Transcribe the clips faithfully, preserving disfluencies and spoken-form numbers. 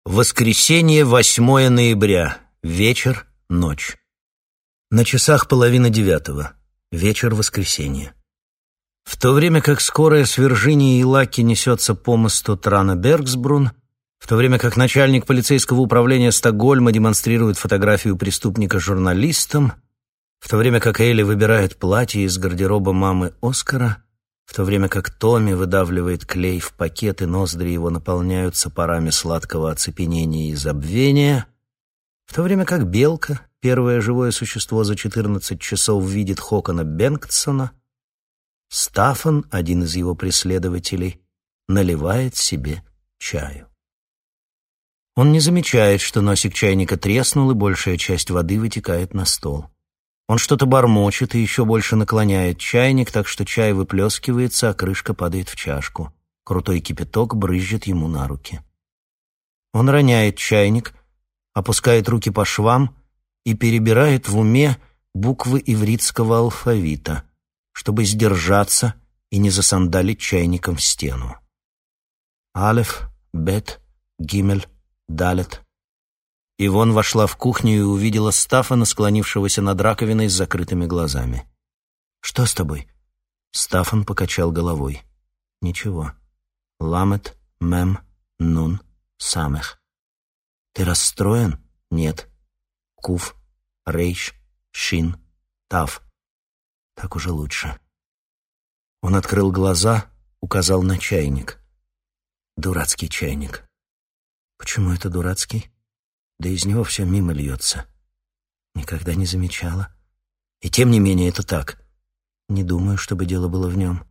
Воскресенье, восьмое ноября. Вечер, ночь. На часах половина девятого. Вечер воскресенья. В то время как скорая с Вирджинии и Лаки несется по мосту Тране-Бергсбрун, в то время как начальник полицейского управления Стокгольма демонстрирует фотографию преступника журналистам, в то время как Элли выбирает платье из гардероба мамы Оскара, в то время как Томми выдавливает клей в пакет и ноздри его наполняются парами сладкого оцепенения и забвения, в то время как Белка, первое живое существо за четырнадцать часов, видит Хокона Бенгтсона, Стаффан, один из его преследователей, наливает себе чаю. Он не замечает, что носик чайника треснул, и большая часть воды вытекает на стол. Он что-то бормочет и еще больше наклоняет чайник, так что чай выплескивается, а крышка падает в чашку. Крутой кипяток брызжет ему на руки. Он роняет чайник, опускает руки по швам и перебирает в уме буквы ивритского алфавита, чтобы сдержаться и не засандалить чайником в стену. Алеф, Бет, Гимель, Далет. Ивон вошла в кухню и увидела Стаффана, склонившегося над раковиной с закрытыми глазами. «Что с тобой?» Стаффан покачал головой. «Ничего. Ламет, мем, нун, самех». «Ты расстроен?» «Нет». «Куф, рейш, шин, тав». «Так уже лучше». Он открыл глаза, указал на чайник. «Дурацкий чайник». «Почему это дурацкий?» Да из него все мимо льется. Никогда не замечала. И тем не менее это так. Не думаю, чтобы дело было в нем.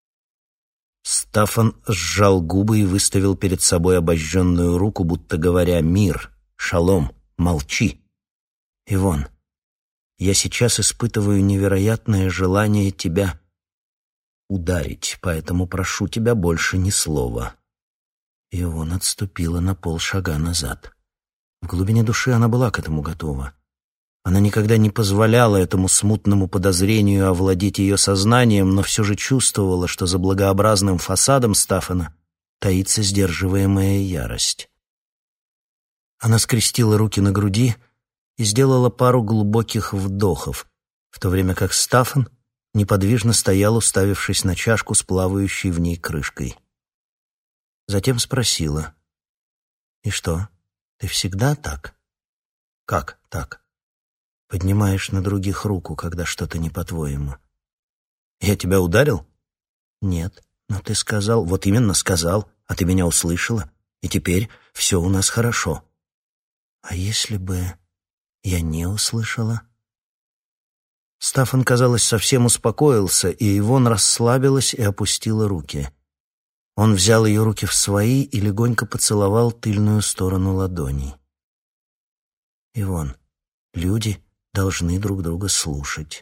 Стаффан сжал губы и выставил перед собой обожженную руку, будто говоря: «Мир, шалом, молчи». Ивон, я сейчас испытываю невероятное желание тебя ударить, поэтому прошу тебя больше ни слова. Ивон отступила на полшага назад. В глубине души она была к этому готова. Она никогда не позволяла этому смутному подозрению овладеть ее сознанием, но все же чувствовала, что за благообразным фасадом Стаффана таится сдерживаемая ярость. Она скрестила руки на груди и сделала пару глубоких вдохов, в то время как Стаффан неподвижно стоял, уставившись на чашку с плавающей в ней крышкой. Затем спросила: «И что? Ты всегда так?» «Как так?» «Поднимаешь на других руку, когда что-то не по-твоему». «Я тебя ударил?» «Нет, но ты сказал...» «Вот именно сказал, а ты меня услышала, и теперь все у нас хорошо». «А если бы я не услышала?» Стаффан, казалось, совсем успокоился, и Ивон расслабилась и опустила руки. Он взял ее руки в свои и легонько поцеловал тыльную сторону ладоней. «Ивон, люди должны друг друга слушать».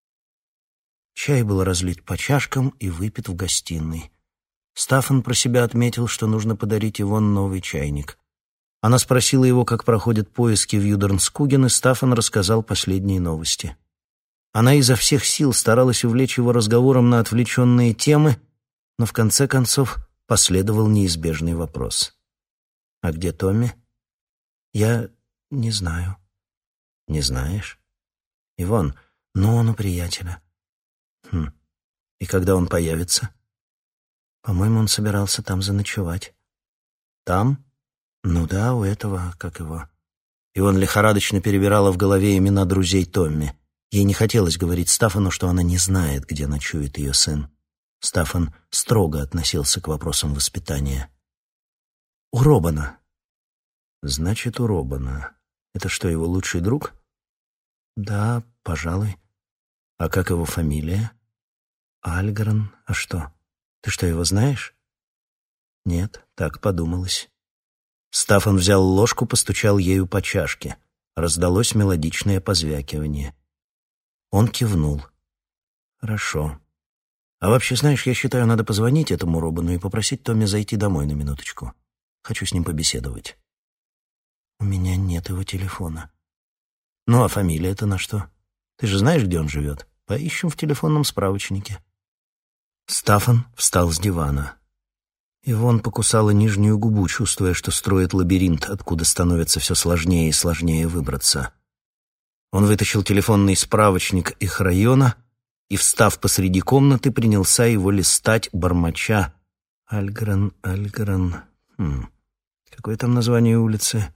Чай был разлит по чашкам и выпит в гостиной. Стаффан про себя отметил, что нужно подарить Ивон новый чайник. Она спросила его, как проходят поиски в Юдернскуген, и Стаффан рассказал последние новости. Она изо всех сил старалась увлечь его разговором на отвлеченные темы, но в конце концов последовал неизбежный вопрос. «А где Томми?» «Я не знаю». «Не знаешь?» «Ивон, ну он у приятеля». «Хм, и когда он появится?» «По-моему, он собирался там заночевать». «Там?» «Ну да, у этого, как его». Ивон лихорадочно перебирала в голове имена друзей Томми. Ей не хотелось говорить Стаффану, что она не знает, где ночует ее сын. Стаффан строго относился к вопросам воспитания. «У Робана». «Значит, у Робана. Это что, его лучший друг?» «Да, пожалуй». «А как его фамилия?» «Альгрен. А что? Ты что, его знаешь?» «Нет, так подумалось». Стаффан взял ложку, постучал ею по чашке. Раздалось мелодичное позвякивание. Он кивнул. «Хорошо. А вообще, знаешь, я считаю, надо позвонить этому Робану и попросить Томми зайти домой на минуточку. Хочу с ним побеседовать». «У меня нет его телефона». «Ну, а фамилия-то на что? Ты же знаешь, где он живет? Поищем в телефонном справочнике». Стаффан встал с дивана. Ивон покусала нижнюю губу, чувствуя, что строит лабиринт, откуда становится все сложнее и сложнее выбраться. Он вытащил телефонный справочник их района и, встав посреди комнаты, принялся его листать, бормоча. Альгрен, Альгрен... Хм. Какое там название улицы?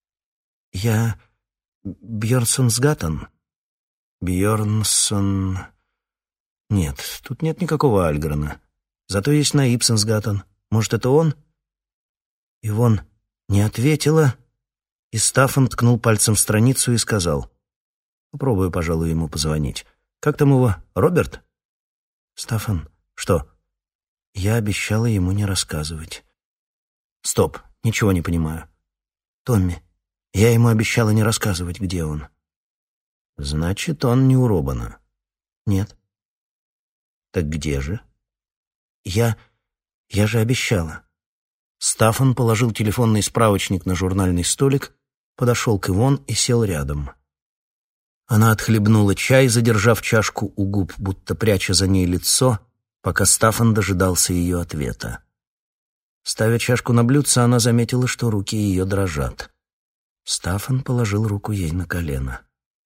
Я... Бьернсонсгаттен? Бьернсон... Нет, тут нет никакого Альгрена. Зато есть на Ипсенсгаттен. Может, это он? Ивон не ответила, и Стаффан ткнул пальцем в страницу и сказал: «Попробую, пожалуй, ему позвонить. Как там его? Роберт?» «Стаффан, что?» «Я обещала ему не рассказывать». «Стоп, ничего не понимаю». «Томми, я ему обещала не рассказывать, где он». «Значит, он не у Робана?» «Нет». «Так где же?» «Я... я же обещала». Стаффан положил телефонный справочник на журнальный столик, подошел к Ивон и сел рядом. Она отхлебнула чай, задержав чашку у губ, будто пряча за ней лицо, пока Стаффан дожидался ее ответа. Ставя чашку на блюдце, она заметила, что руки ее дрожат. Стаффан положил руку ей на колено.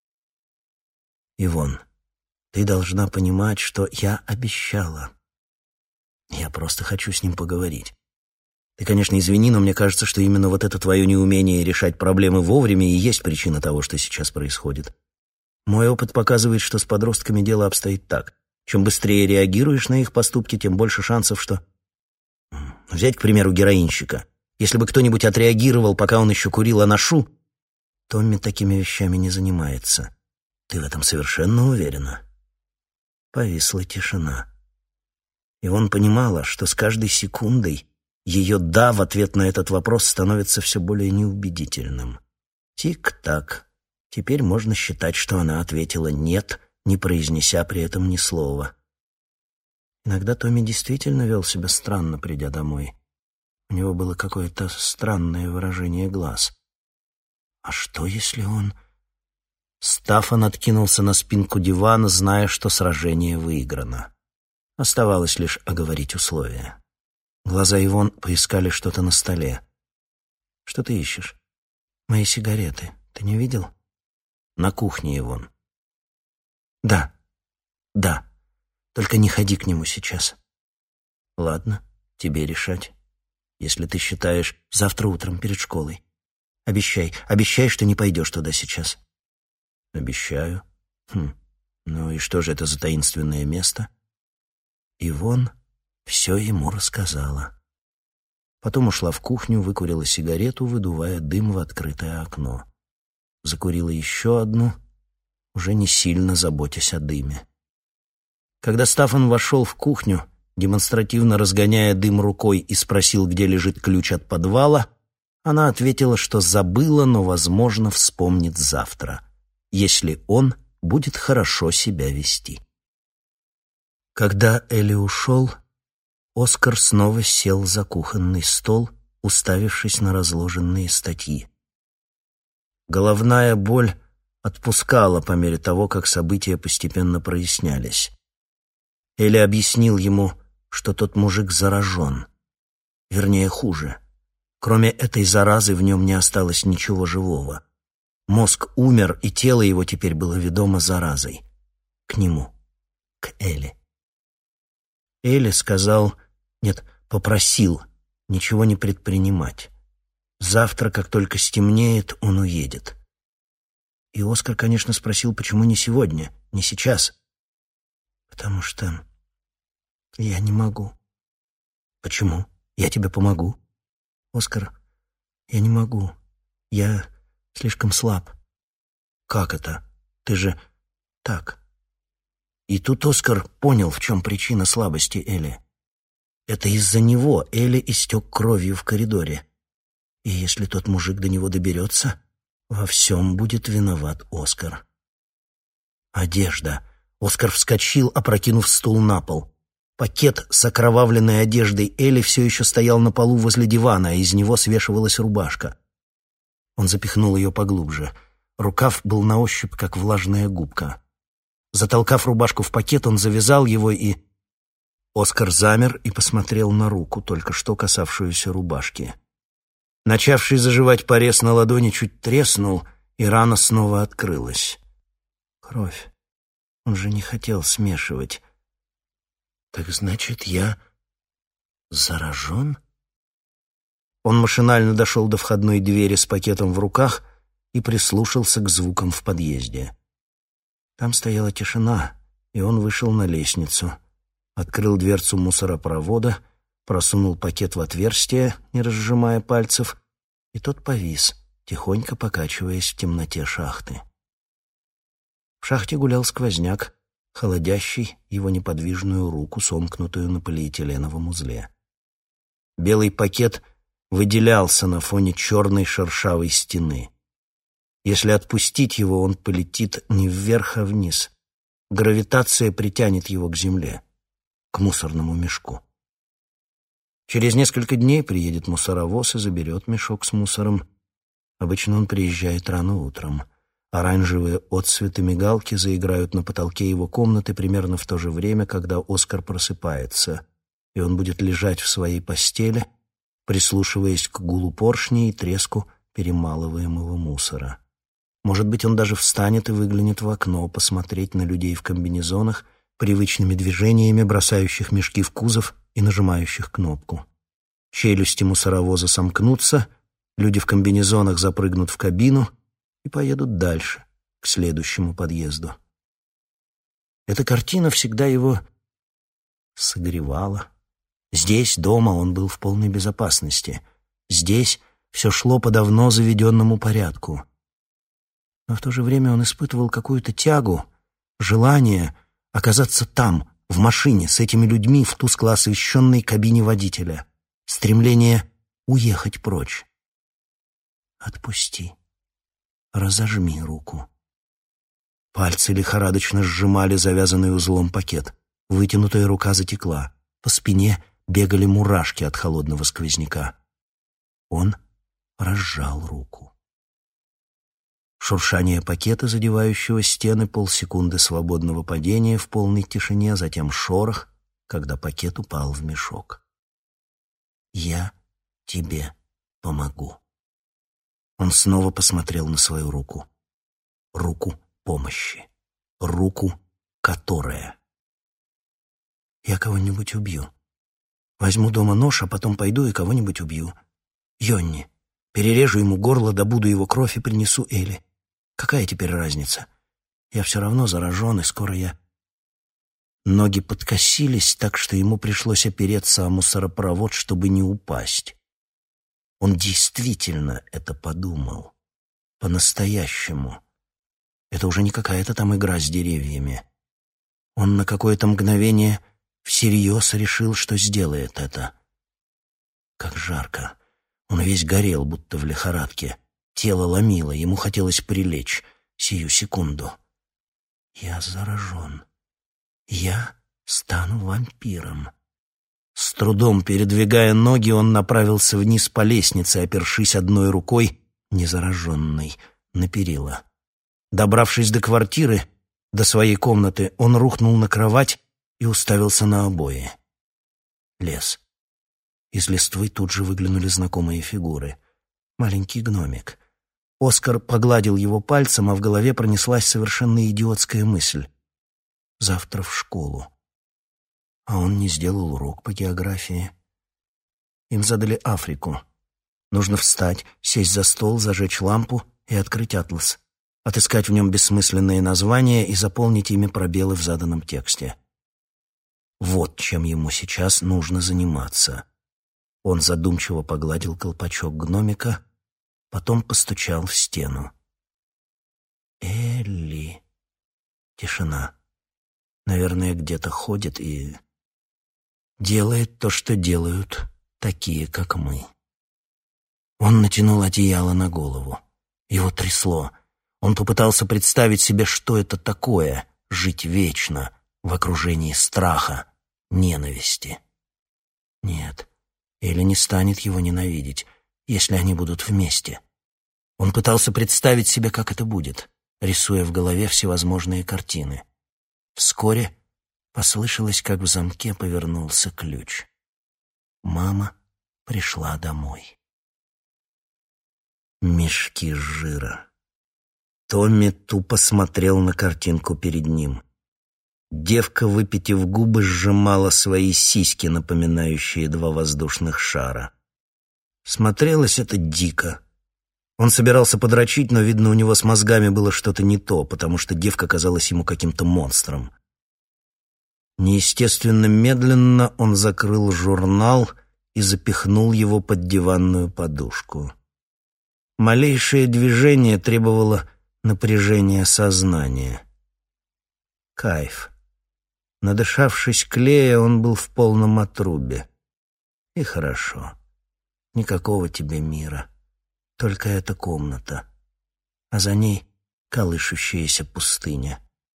«Ивон, ты должна понимать, что я обещала. Я просто хочу с ним поговорить. Ты, конечно, извини, но мне кажется, что именно вот это твое неумение решать проблемы вовремя и есть причина того, что сейчас происходит. Мой опыт показывает, что с подростками дело обстоит так. Чем быстрее реагируешь на их поступки, тем больше шансов, что... Взять, к примеру, героинщика. Если бы кто-нибудь отреагировал, пока он еще курил анашу... Томми такими вещами не занимается. Ты в этом совершенно уверена?» Повисла тишина. И он понимала, что с каждой секундой ее «да» в ответ на этот вопрос становится все более неубедительным. Тик-так. Теперь можно считать, что она ответила «нет», не произнеся при этом ни слова. Иногда Томми действительно вел себя странно, придя домой. У него было какое-то странное выражение глаз. А что, если он... Стаффан откинулся на спинку дивана, зная, что сражение выиграно. Оставалось лишь оговорить условия. Глаза Ивон поискали что-то на столе. «Что ты ищешь?» «Мои сигареты. Ты не видел?» «На кухне, Ивон». «Да, да. Только не ходи к нему сейчас». «Ладно, тебе решать. Если ты считаешь, завтра утром перед школой. Обещай, обещай, что не пойдешь туда сейчас». «Обещаю. Хм, ну и что же это за таинственное место?» Ивон все ему рассказала. Потом ушла в кухню, выкурила сигарету, выдувая дым в открытое окно. Закурила еще одну, уже не сильно заботясь о дыме. Когда Стаффан вошел в кухню, демонстративно разгоняя дым рукой, и спросил, где лежит ключ от подвала, она ответила, что забыла, но, возможно, вспомнит завтра, если он будет хорошо себя вести. Когда Элли ушел, Оскар снова сел за кухонный стол, уставившись на разложенные статьи. Головная боль отпускала по мере того, как события постепенно прояснялись. Элли объяснил ему, что тот мужик заражен. Вернее, хуже. Кроме этой заразы в нем не осталось ничего живого. Мозг умер, и тело его теперь было ведомо заразой. К нему, к Элли. Элли сказал, нет, попросил ничего не предпринимать. Завтра, как только стемнеет, он уедет. И Оскар, конечно, спросил, почему не сегодня, не сейчас. Потому что я не могу. Почему? Я тебе помогу. Оскар, я не могу. Я слишком слаб. Как это? Ты же так. И тут Оскар понял, в чем причина слабости Элли. Это из-за него Элли истек кровью в коридоре. И если тот мужик до него доберется, во всем будет виноват Оскар. Одежда. Оскар вскочил, опрокинув стул на пол. Пакет с окровавленной одеждой Элли все еще стоял на полу возле дивана, а из него свешивалась рубашка. Он запихнул ее поглубже. Рукав был на ощупь, как влажная губка. Затолкав рубашку в пакет, он завязал его и... Оскар замер и посмотрел на руку, только что касавшуюся рубашки. Начавший заживать порез на ладони чуть треснул, и рана снова открылась. Кровь. Он же не хотел смешивать. Так значит, я заражен? Он машинально дошел до входной двери с пакетом в руках и прислушался к звукам в подъезде. Там стояла тишина, и он вышел на лестницу, открыл дверцу мусоропровода, просунул пакет в отверстие, не разжимая пальцев, и тот повис, тихонько покачиваясь в темноте шахты. В шахте гулял сквозняк, холодящий его неподвижную руку, сомкнутую на полиэтиленовом узле. Белый пакет выделялся на фоне черной шершавой стены. Если отпустить его, он полетит не вверх, а вниз. Гравитация притянет его к земле, к мусорному мешку. Через несколько дней приедет мусоровоз и заберет мешок с мусором. Обычно он приезжает рано утром. Оранжевые отсветы мигалки заиграют на потолке его комнаты примерно в то же время, когда Оскар просыпается, и он будет лежать в своей постели, прислушиваясь к гулу поршней и треску перемалываемого мусора. Может быть, он даже встанет и выглянет в окно, посмотреть на людей в комбинезонах, привычными движениями бросающих мешки в кузов и нажимающих кнопку. Челюсти мусоровоза сомкнутся, люди в комбинезонах запрыгнут в кабину и поедут дальше, к следующему подъезду. Эта картина всегда его согревала. Здесь, дома, он был в полной безопасности. Здесь все шло по давно заведенному порядку. Но в то же время он испытывал какую-то тягу, желание оказаться там, в машине, с этими людьми в тускло освещенной кабине водителя. Стремление уехать прочь. Отпусти. Разожми руку. Пальцы лихорадочно сжимали завязанный узлом пакет. Вытянутая рука затекла. По спине бегали мурашки от холодного сквозняка. Он разжал руку. Шуршание пакета, задевающего стены, полсекунды свободного падения в полной тишине, затем шорох, когда пакет упал в мешок. «Я тебе помогу». Он снова посмотрел на свою руку. Руку помощи. Руку, которая... «Я кого-нибудь убью. Возьму дома нож, а потом пойду и кого-нибудь убью. Йонни. Перережу ему горло, добуду его кровь и принесу Элли. Какая теперь разница? Я все равно заражен, и скоро я...» Ноги подкосились так, что ему пришлось опереться о мусоропровод, чтобы не упасть. Он действительно это подумал. По-настоящему. Это уже не какая-то там игра с деревьями. Он на какое-то мгновение всерьез решил, что сделает это. Как жарко. Он весь горел, будто в лихорадке. Тело ломило, ему хотелось прилечь. Сию секунду. Я заражен. Я стану вампиром. С трудом передвигая ноги, он направился вниз по лестнице, опершись одной рукой, незараженной, на перила. Добравшись до квартиры, до своей комнаты, он рухнул на кровать и уставился на обои. Лес. Из листвы тут же выглянули знакомые фигуры. Маленький гномик. Оскар погладил его пальцем, а в голове пронеслась совершенно идиотская мысль. Завтра в школу. А он не сделал урок по географии. Им задали Африку. Нужно встать, сесть за стол, зажечь лампу и открыть атлас. Отыскать в нем бессмысленные названия и заполнить ими пробелы в заданном тексте. Вот чем ему сейчас нужно заниматься. Он задумчиво погладил колпачок гномика, потом постучал в стену. Элли. Тишина. Наверное, где-то ходит и делает то, что делают такие, как мы. Он натянул одеяло на голову. Его трясло. Он попытался представить себе, что это такое — жить вечно в окружении страха, ненависти. Нет, Элли не станет его ненавидеть, если они будут вместе. Он пытался представить себе, как это будет, рисуя в голове всевозможные картины. Вскоре Послышалось, как в замке повернулся ключ. Мама пришла домой. Мешки жира. Томми тупо смотрел на картинку перед ним. Девка, выпитив губы, сжимала свои сиськи, напоминающие два воздушных шара. Смотрелось это дико. Он собирался подрочить, но, видно, у него с мозгами было что-то не то, потому что девка казалась ему каким-то монстром. Неестественно медленно он закрыл журнал и запихнул его под диванную подушку. Малейшее движение требовало напряжения сознания. Кайф. Надышавшись клея, он был в полном отрубе. И хорошо. Никакого тебе мира. Только эта комната. А за ней колышущаяся пустыня.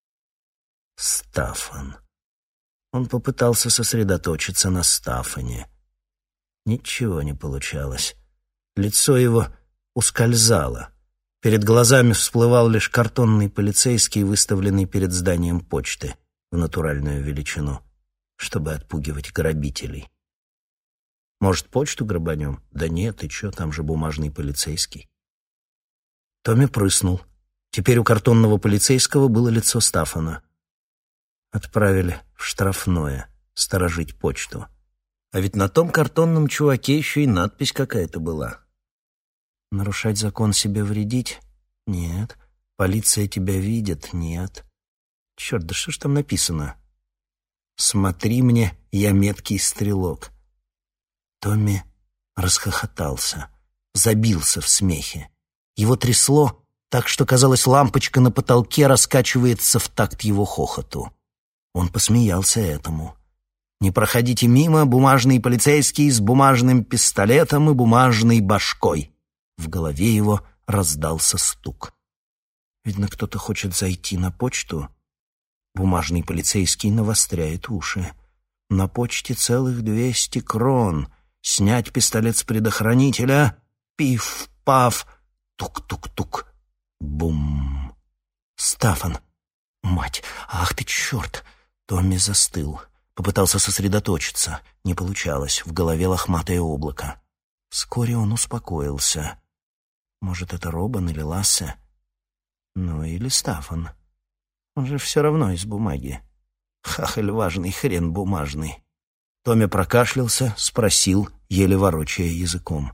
Стаффан. Он попытался сосредоточиться на Стаффане. Ничего не получалось. Лицо его ускользало. Перед глазами всплывал лишь картонный полицейский, выставленный перед зданием почты в натуральную величину, чтобы отпугивать грабителей. Может, почту грабанем? Да нет, и чё, там же бумажный полицейский. Томми прыснул. Теперь у картонного полицейского было лицо Стаффана. Отправили в штрафное сторожить почту. А ведь на том картонном чуваке еще и надпись какая-то была. Нарушать закон, себе вредить? Нет. Полиция тебя видит? Нет. Черт, да что ж там написано? Смотри мне, я меткий стрелок. Томми расхохотался, забился в смехе. Его трясло так, что, казалось, лампочка на потолке раскачивается в такт его хохоту. Он посмеялся этому. «Не проходите мимо, бумажный полицейский с бумажным пистолетом и бумажной башкой». В голове его раздался стук. Видно, кто-то хочет зайти на почту. Бумажный полицейский навостряет уши. На почте целых двести крон. Снять пистолет с предохранителя. Пиф-паф. Тук-тук-тук. Бум. Стаффан. Мать, ах ты черт. Томми застыл. Попытался сосредоточиться. Не получалось. В голове лохматое облако. Вскоре он успокоился. Может, это Робан или Лассе? Ну, или Стаффан. Он же все равно из бумаги. Хахаль важный, хрен бумажный. Томми прокашлялся, спросил, еле ворочая языком.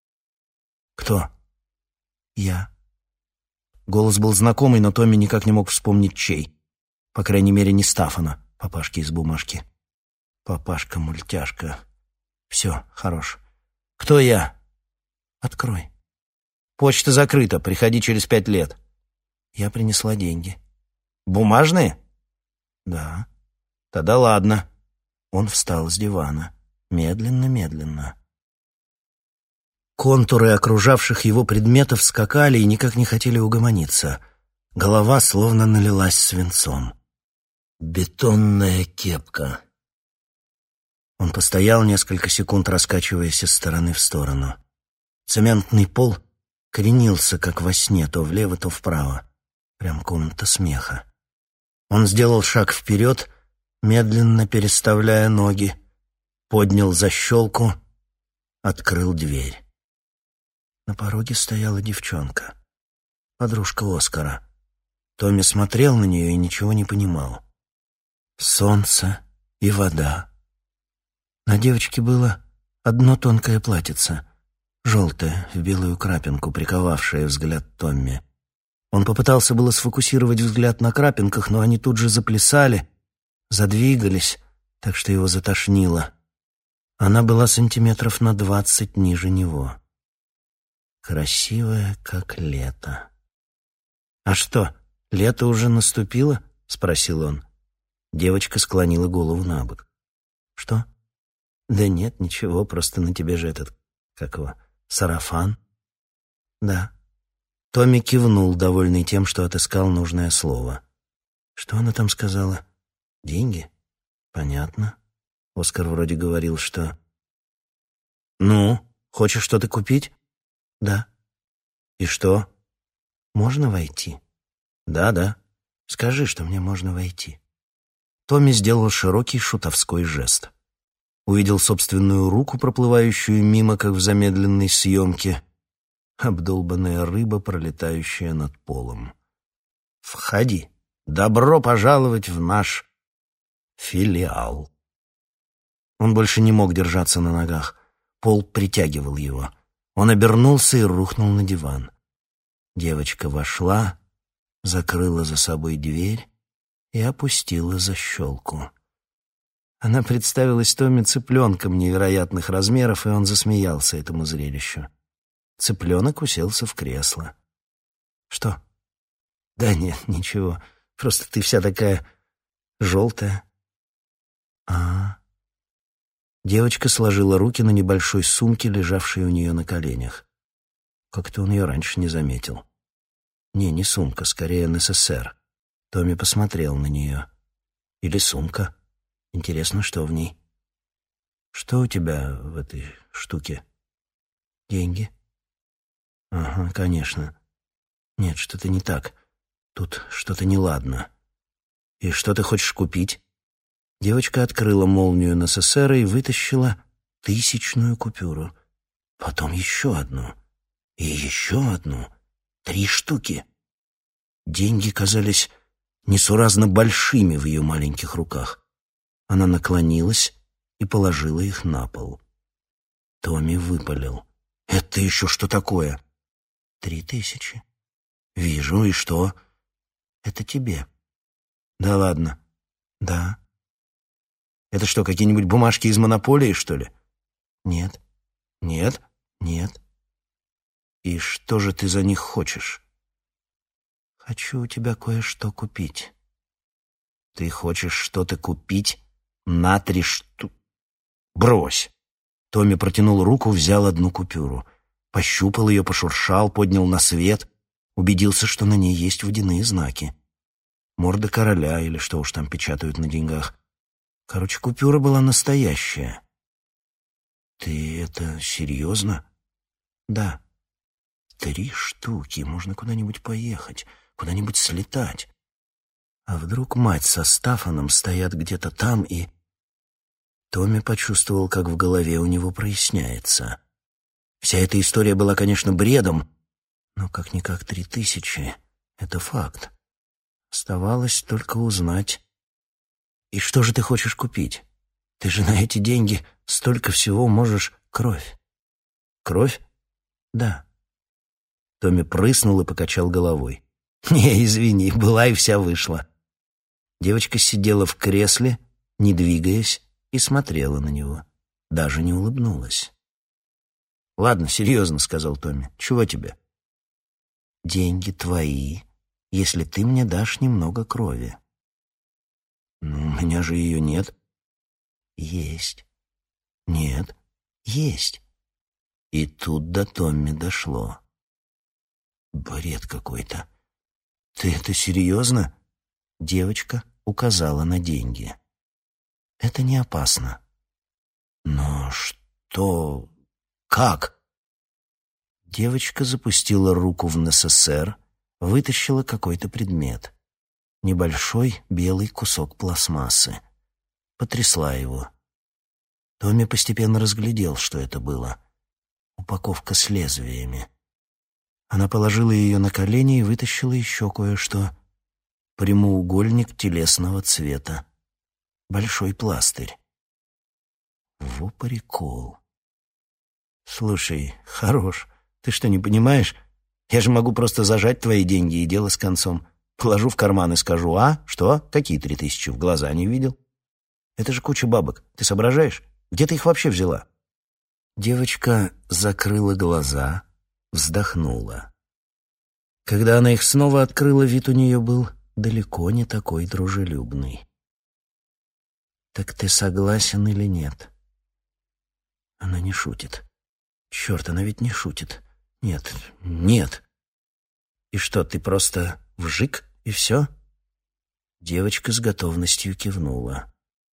«Кто?» «Я». Голос был знакомый, но Томми никак не мог вспомнить, чей. По крайней мере, не Стаффана, папашки из бумажки. Папашка-мультяшка. Все, хорош. «Кто я?» «Открой». «Почта закрыта, приходи через пять лет». Я принесла деньги. «Бумажные?» «Да». «Тогда ладно». Он встал с дивана. Медленно-медленно. Контуры окружавших его предметов скакали и никак не хотели угомониться. Голова словно налилась свинцом. Бетонная кепка. Он постоял несколько секунд, раскачиваясь из стороны в сторону. Цементный пол кренился, как во сне, то влево, то вправо. Прям комната смеха. Он сделал шаг вперед, медленно переставляя ноги, поднял защелку, открыл дверь. На пороге стояла девчонка, подружка Оскара. Томми смотрел на нее и ничего не понимал. Солнце и вода. На девочке было одно тонкое платьице, желтое, в белую крапинку, приковавшее взгляд Томми. Он попытался было сфокусировать взгляд на крапинках, но они тут же заплясали, задвигались, так что его затошнило. Она была сантиметров на двадцать ниже него. Красивая, как лето. «А что, лето уже наступило?» — спросил он. Девочка склонила голову набок. «Что?» «Да нет, ничего, просто на тебе же этот, как его, сарафан». «Да». Томми кивнул, довольный тем, что отыскал нужное слово. «Что она там сказала? Деньги? Понятно». Оскар вроде говорил, что... «Ну, хочешь что-то купить?» «Да». «И что?» «Можно войти?» «Да, да. Скажи, что мне можно войти». Томми сделал широкий шутовской жест. Увидел собственную руку, проплывающую мимо, как в замедленной съемке. Обдолбанная рыба, пролетающая над полом. «Входи. Добро пожаловать в наш филиал». Он больше не мог держаться на ногах. Пол притягивал его. Он обернулся и рухнул на диван. Девочка вошла, закрыла за собой дверь и опустила защелку. Она представилась Томми цыпленком невероятных размеров, и он засмеялся этому зрелищу. Цыпленок уселся в кресло. «Что?» «Да нет, ничего. Просто ты вся такая желтая». «А-а-а». Девочка сложила руки на небольшой сумке, лежавшей у нее на коленях. Как-то он ее раньше не заметил. Не, не сумка, скорее эн эс эс эр. Томми посмотрел на нее. Или сумка. Интересно, что в ней? Что у тебя в этой штуке? Деньги? Ага, конечно. Нет, что-то не так. Тут что-то неладно. И что ты хочешь купить? Девочка открыла молнию эн эс эс эр и вытащила тысячную купюру. Потом еще одну. И еще одну. Три штуки. Деньги казались несуразно большими в ее маленьких руках. Она наклонилась и положила их на пол. Томми выпалил. «Это еще что такое?» «Три тысячи». «Вижу, и что?» «Это тебе». «Да ладно». «Да». «Это что, какие-нибудь бумажки из монополии, что ли?» «Нет». «Нет?» «Нет». «И что же ты за них хочешь?» «Хочу у тебя кое-что купить». «Ты хочешь что-то купить на три штуки?» «Брось!» Томми протянул руку, взял одну купюру. Пощупал ее, пошуршал, поднял на свет, убедился, что на ней есть водяные знаки. Морда короля или что уж там печатают на деньгах. Короче, купюра была настоящая. «Ты это серьезно?» «Да». «Три штуки. Можно куда-нибудь поехать, куда-нибудь слетать. А вдруг мать со Стаффаном стоят где-то там и...» Томми почувствовал, как в голове у него проясняется. Вся эта история была, конечно, бредом, но как-никак три тысячи — это факт. Оставалось только узнать. «И что же ты хочешь купить? Ты же на эти деньги столько всего можешь...» «Кровь». «Кровь?» «Да». Томми прыснул и покачал головой. «Не, извини, была и вся вышла». Девочка сидела в кресле, не двигаясь, и смотрела на него. Даже не улыбнулась. «Ладно, серьезно», — сказал Томми. «Чего тебе?» «Деньги твои, если ты мне дашь немного крови». «Ну, у меня же ее нет». «Есть». «Нет». «Есть». И тут до Томми дошло. «Бред какой-то. Ты это серьезно?» Девочка указала на деньги. «Это не опасно». «Но что... как?» Девочка запустила руку в эн эс эс эр, вытащила какой-то предмет. Небольшой белый кусок пластмассы. Потрясла его. Томми постепенно разглядел, что это было. Упаковка с лезвиями. Она положила ее на колени и вытащила еще кое-что. Прямоугольник телесного цвета. Большой пластырь. Во прикол. «Слушай, хорош. Ты что, не понимаешь? Я же могу просто зажать твои деньги, и дело с концом. Положу в карман и скажу: а, что? Какие три тысячи? В глаза не видел? Это же куча бабок. Ты соображаешь? Где ты их вообще взяла?» Девочка закрыла глаза, вздохнула. Когда она их снова открыла, вид у нее был далеко не такой дружелюбный. «Так ты согласен или нет?» Она не шутит. Черт, она ведь не шутит. Нет, нет. «И что, ты просто вжик, и все?» Девочка с готовностью кивнула.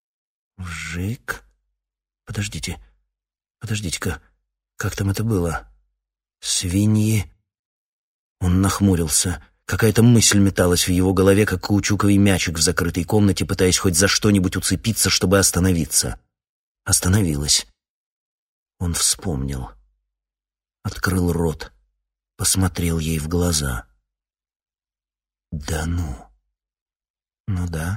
«Вжик? Подождите, подождите-ка, как там это было? Свиньи?» Он нахмурился. Какая-то мысль металась в его голове, как каучуковый мячик в закрытой комнате, пытаясь хоть за что-нибудь уцепиться, чтобы остановиться. Остановилась. Он вспомнил. Открыл рот, посмотрел ей в глаза. «Да ну! Ну да.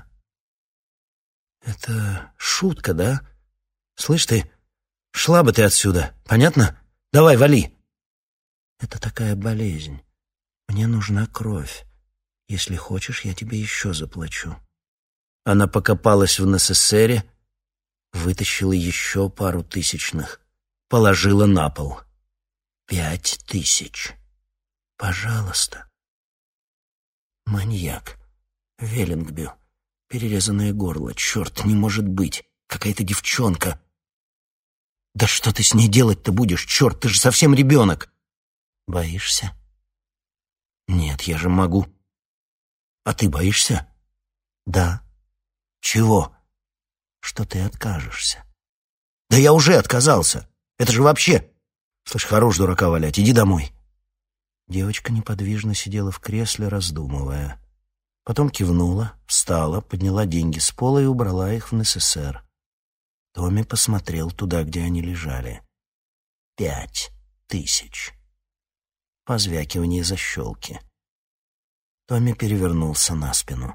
Это шутка, да? Слышь ты, шла бы ты отсюда, понятно? Давай, вали!» «Это такая болезнь. Мне нужна кровь. Если хочешь, я тебе еще заплачу». Она покопалась в несессере, вытащила еще пару тысячных, положила на пол. «Пять тысяч. Пожалуйста». Маньяк. Веллингбю. Перерезанное горло. Черт, не может быть. Какая-то девчонка. Да что ты с ней делать-то будешь? Черт, ты же совсем ребенок. Боишься? Нет, я же могу. А ты боишься? Да. Чего? Что ты откажешься. Да я уже отказался. Это же вообще... Слышь, хорош дурака валять, иди домой. Девочка неподвижно сидела в кресле, раздумывая. Потом кивнула, встала, подняла деньги с пола и убрала их в несессер. Томми посмотрел туда, где они лежали. Пять тысяч. Позвякивание защелки. Томми перевернулся на спину.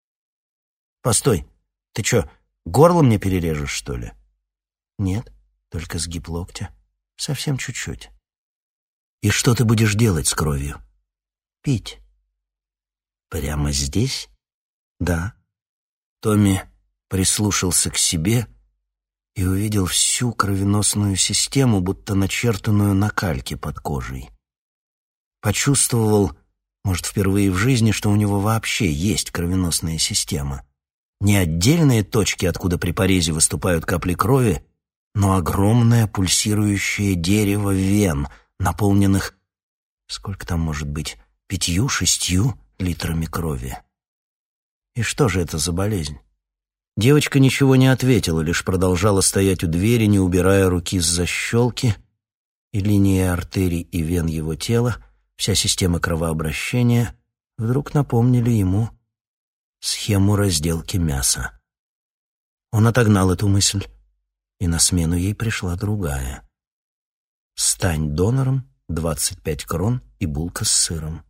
«Постой, ты что, горло мне перережешь, что ли?» «Нет, только сгиб локтя. Совсем чуть-чуть». «И что ты будешь делать с кровью?» «Пить». «Прямо здесь?» «Да». Томми прислушался к себе и увидел всю кровеносную систему, будто начертанную на кальке под кожей. Почувствовал, может, впервые в жизни, что у него вообще есть кровеносная система. Не отдельные точки, откуда при порезе выступают капли крови, но огромное пульсирующее дерево вен, наполненных, сколько там может быть, пятью-шестью литрами крови. И что же это за болезнь? Девочка ничего не ответила, лишь продолжала стоять у двери, не убирая руки с защелки, и линии артерий и вен его тела, вся система кровообращения, вдруг напомнили ему схему разделки мяса. Он отогнал эту мысль, и на смену ей пришла другая. «Стань донором, двадцать пять крон и булка с сыром».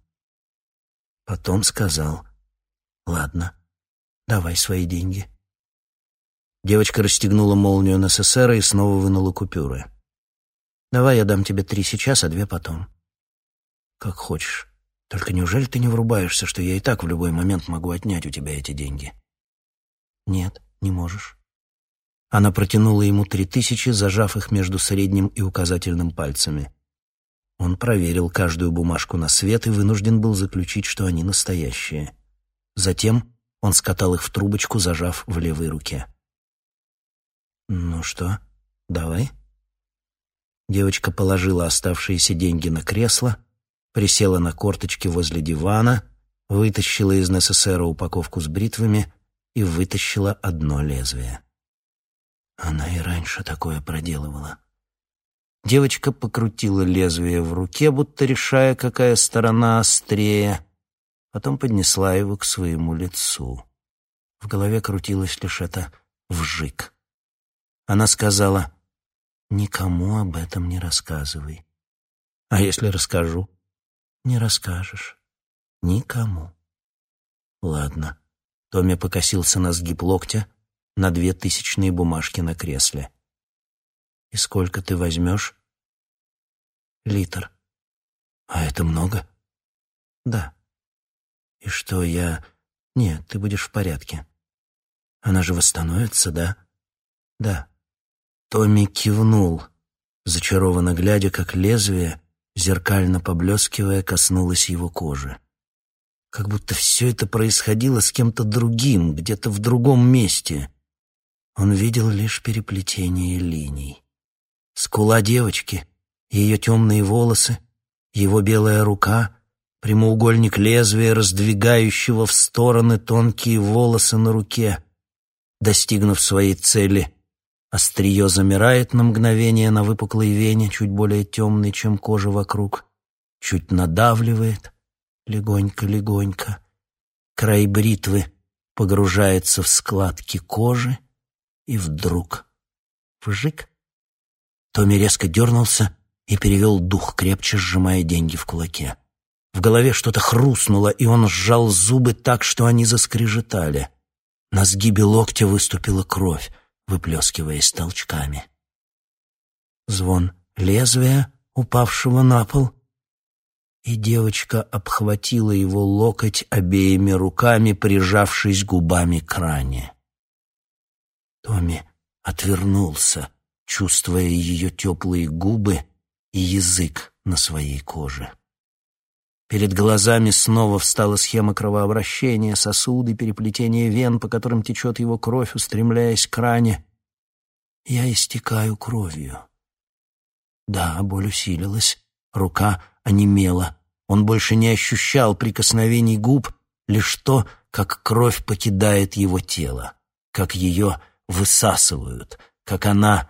Потом сказал: «Ладно, давай свои деньги». Девочка расстегнула молнию несессера и снова вынула купюры. «Давай я дам тебе три сейчас, а две потом». «Как хочешь. Только неужели ты не врубаешься, что я и так в любой момент могу отнять у тебя эти деньги?» «Нет, не можешь». Она протянула ему три тысячи, зажав их между средним и указательным пальцами. Он проверил каждую бумажку на свет и вынужден был заключить, что они настоящие. Затем он скатал их в трубочку, зажав в левой руке. «Ну что, давай?» Девочка положила оставшиеся деньги на кресло, присела на корточки возле дивана, вытащила из несессера упаковку с бритвами и вытащила одно лезвие. Она и раньше такое проделывала. Девочка покрутила лезвие в руке, будто решая, какая сторона острее, потом поднесла его к своему лицу. В голове крутилось лишь это «вжик». Она сказала: «Никому об этом не рассказывай». «А если расскажу?» «Не расскажешь. Никому». «Ладно». Томми покосился на сгиб локтя, на две тысячные бумажки на кресле. «И сколько ты возьмешь?» «Литр». «А это много?» «Да». «И что, я...» «Нет, ты будешь в порядке». «Она же восстановится, да?» «Да». Томми кивнул, зачарованно глядя, как лезвие, зеркально поблескивая, коснулось его кожи. Как будто все это происходило с кем-то другим, где-то в другом месте. Он видел лишь переплетение линий. Скула девочки, ее темные волосы, его белая рука, прямоугольник лезвия, раздвигающего в стороны тонкие волосы на руке. Достигнув своей цели, острие замирает на мгновение на выпуклой вене, чуть более темной, чем кожа вокруг, чуть надавливает, Легонько-легонько. Край бритвы погружается в складки кожи, и вдруг вжик. Томми резко дернулся и перевел дух, крепче сжимая деньги в кулаке. В голове что-то хрустнуло, и он сжал зубы так, что они заскрежетали. На сгибе локтя выступила кровь, выплескиваясь толчками. Звон лезвия, упавшего на пол, и девочка обхватила его локоть обеими руками, прижавшись губами к ране. Томми отвернулся, чувствуя ее теплые губы и язык на своей коже. Перед глазами снова встала схема кровообращения, сосуды, переплетение вен, по которым течет его кровь, устремляясь к ране. Я истекаю кровью. Да, боль усилилась, рука онемела. Он больше не ощущал прикосновений губ, лишь то, как кровь покидает его тело, как ее высасывают, как она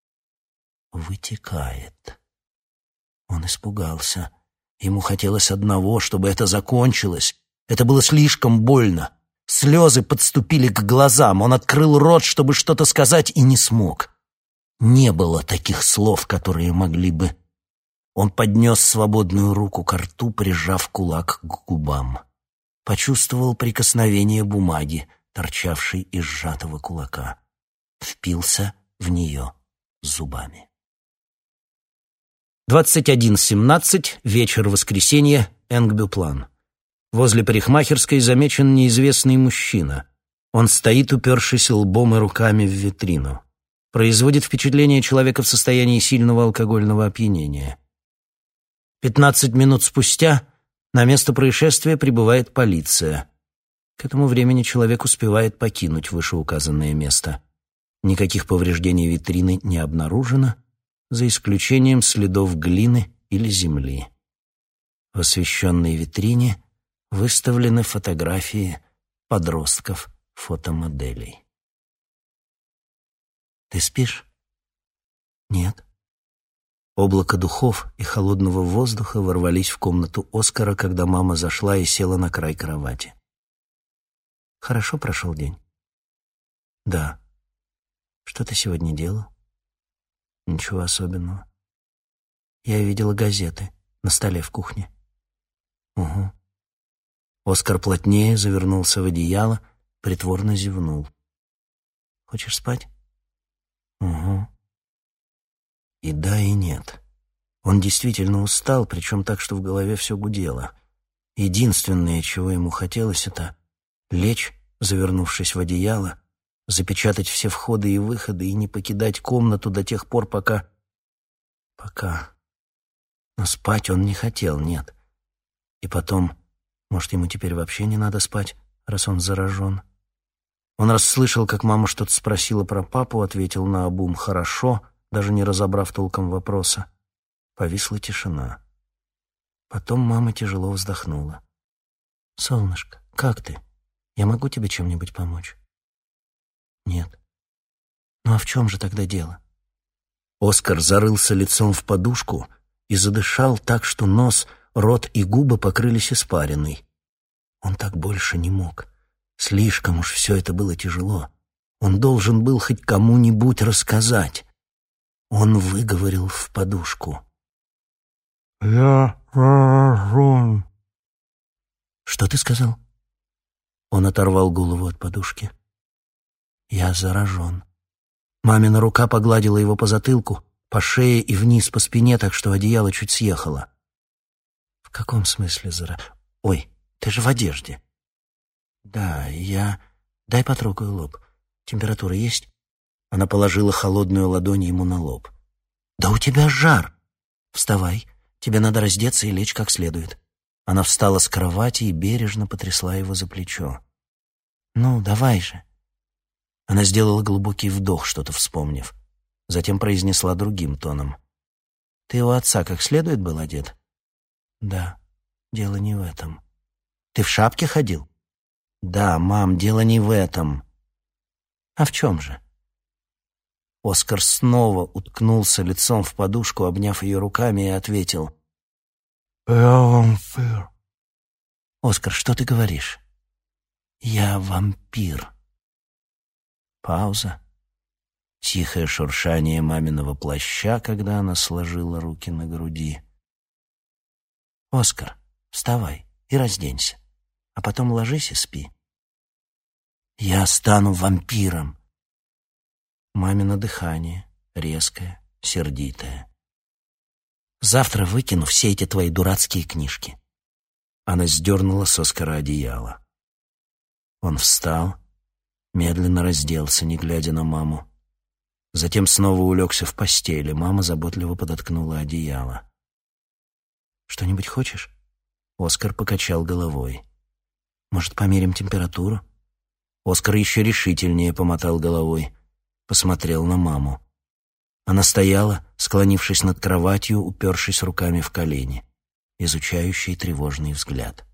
вытекает. Он испугался. Ему хотелось одного, чтобы это закончилось. Это было слишком больно. Слезы подступили к глазам. Он открыл рот, чтобы что-то сказать, и не смог. Не было таких слов, которые могли бы... Он поднес свободную руку к рту, прижав кулак к губам. Почувствовал прикосновение бумаги, торчавшей из сжатого кулака. Впился в нее зубами. двадцать один семнадцать, вечер воскресенья, Энгбюплан. Возле парикмахерской замечен неизвестный мужчина. Он стоит, упершись лбом и руками в витрину. Производит впечатление человека в состоянии сильного алкогольного опьянения. Пятнадцать минут спустя на место происшествия прибывает полиция. К этому времени человек успевает покинуть вышеуказанное место. Никаких повреждений витрины не обнаружено, за исключением следов глины или земли. В освещенной витрине выставлены фотографии подростков-фотомоделей. «Ты спишь?» «Нет». Облако духов и холодного воздуха ворвались в комнату Оскара, когда мама зашла и села на край кровати. «Хорошо прошел день?» «Да». «Что ты сегодня делал?» «Ничего особенного. Я видела газеты на столе в кухне». «Угу». Оскар плотнее завернулся в одеяло, притворно зевнул. «Хочешь спать?» «Угу». И да, и нет. Он действительно устал, причем так, что в голове все гудело. Единственное, чего ему хотелось, это лечь, завернувшись в одеяло, запечатать все входы и выходы и не покидать комнату до тех пор, пока... Пока... Но спать он не хотел, нет. И потом, может, ему теперь вообще не надо спать, раз он заражен. Он расслышал, как мама что-то спросила про папу, ответил наобум «хорошо», даже не разобрав толком вопроса. Повисла тишина. Потом мама тяжело вздохнула. «Солнышко, как ты? Я могу тебе чем-нибудь помочь?» «Нет». «Ну а в чем же тогда дело?» Оскар зарылся лицом в подушку и задышал так, что нос, рот и губы покрылись испариной. Он так больше не мог. Слишком уж все это было тяжело. Он должен был хоть кому-нибудь рассказать. Он выговорил в подушку. «Я заражен». «Что ты сказал?» Он оторвал голову от подушки. «Я заражен». Мамина рука погладила его по затылку, по шее и вниз по спине, так что одеяло чуть съехало. «В каком смысле заражен? Ой, ты же в одежде». «Да, я... Дай потрогаю лоб. Температура есть?» Она положила холодную ладонь ему на лоб. «Да у тебя жар! Вставай, тебе надо раздеться и лечь как следует». Она встала с кровати и бережно потрясла его за плечо. «Ну, давай же». Она сделала глубокий вдох, что-то вспомнив. Затем произнесла другим тоном. «Ты у отца как следует был одет?» «Да, дело не в этом». «Ты в шапке ходил?» «Да, мам, дело не в этом». «А в чем же?» Оскар снова уткнулся лицом в подушку, обняв ее руками, и ответил. «Я вампир». «Оскар, что ты говоришь?» «Я вампир». Пауза. Тихое шуршание маминого плаща, когда она сложила руки на груди. «Оскар, вставай и разденься, а потом ложись и спи». «Я стану вампиром». Мамино дыхание, резкое, сердитое. «Завтра выкину все эти твои дурацкие книжки». Она сдернула с Оскара одеяло. Он встал, медленно разделся, не глядя на маму. Затем снова улегся в постели. Мама заботливо подоткнула одеяло. «Что-нибудь хочешь?» Оскар покачал головой. «Может, померим температуру?» Оскар еще решительнее помотал головой. Посмотрел на маму. Она стояла, склонившись над кроватью, упершись руками в колени. Изучающий тревожный взгляд.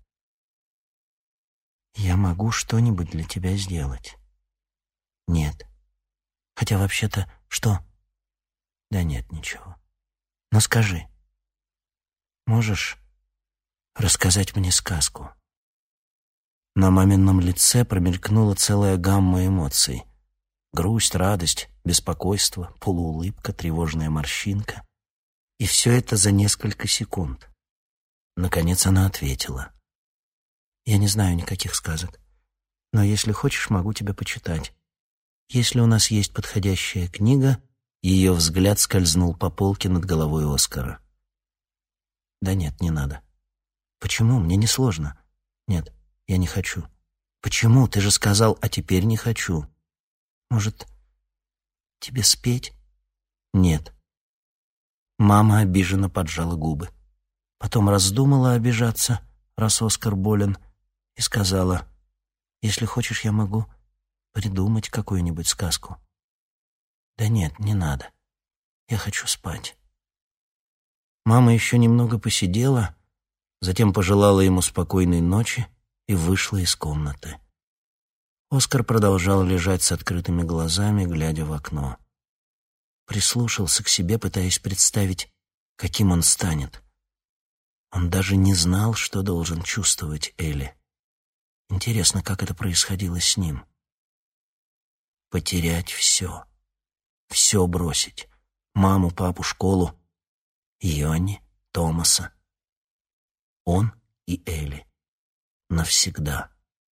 «Я могу что-нибудь для тебя сделать?» «Нет. Хотя вообще-то что?» «Да нет, ничего. Но скажи, можешь рассказать мне сказку?» На мамином лице промелькнула целая гамма эмоций. Грусть, радость, беспокойство, полуулыбка, тревожная морщинка. И все это за несколько секунд. Наконец она ответила. «Я не знаю никаких сказок, но если хочешь, могу тебе почитать. Если у нас есть подходящая книга...» Ее взгляд скользнул по полке над головой Оскара. «Да нет, не надо». «Почему? Мне несложно». «Нет, я не хочу». «Почему? Ты же сказал, а теперь не хочу». «Может, тебе спеть?» «Нет». Мама обиженно поджала губы. Потом раздумала обижаться, раз Оскар болен, и сказала: «Если хочешь, я могу придумать какую-нибудь сказку». «Да нет, не надо. Я хочу спать». Мама еще немного посидела, затем пожелала ему спокойной ночи и вышла из комнаты. Оскар продолжал лежать с открытыми глазами, глядя в окно. Прислушался к себе, пытаясь представить, каким он станет. Он даже не знал, что должен чувствовать Элли. Интересно, как это происходило с ним. Потерять все. Все бросить. Маму, папу, школу. Йонни, Томаса. Он и Элли. Навсегда.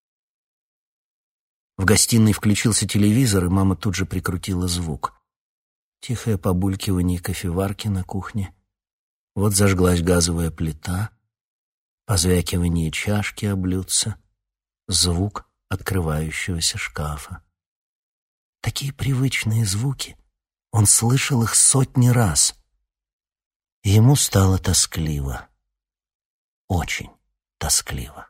В гостиной включился телевизор, и мама тут же прикрутила звук. Тихое побулькивание кофеварки на кухне. Вот зажглась газовая плита, позвякивание чашки о блюдце, звук открывающегося шкафа. Такие привычные звуки, он слышал их сотни раз. И ему стало тоскливо. Очень тоскливо.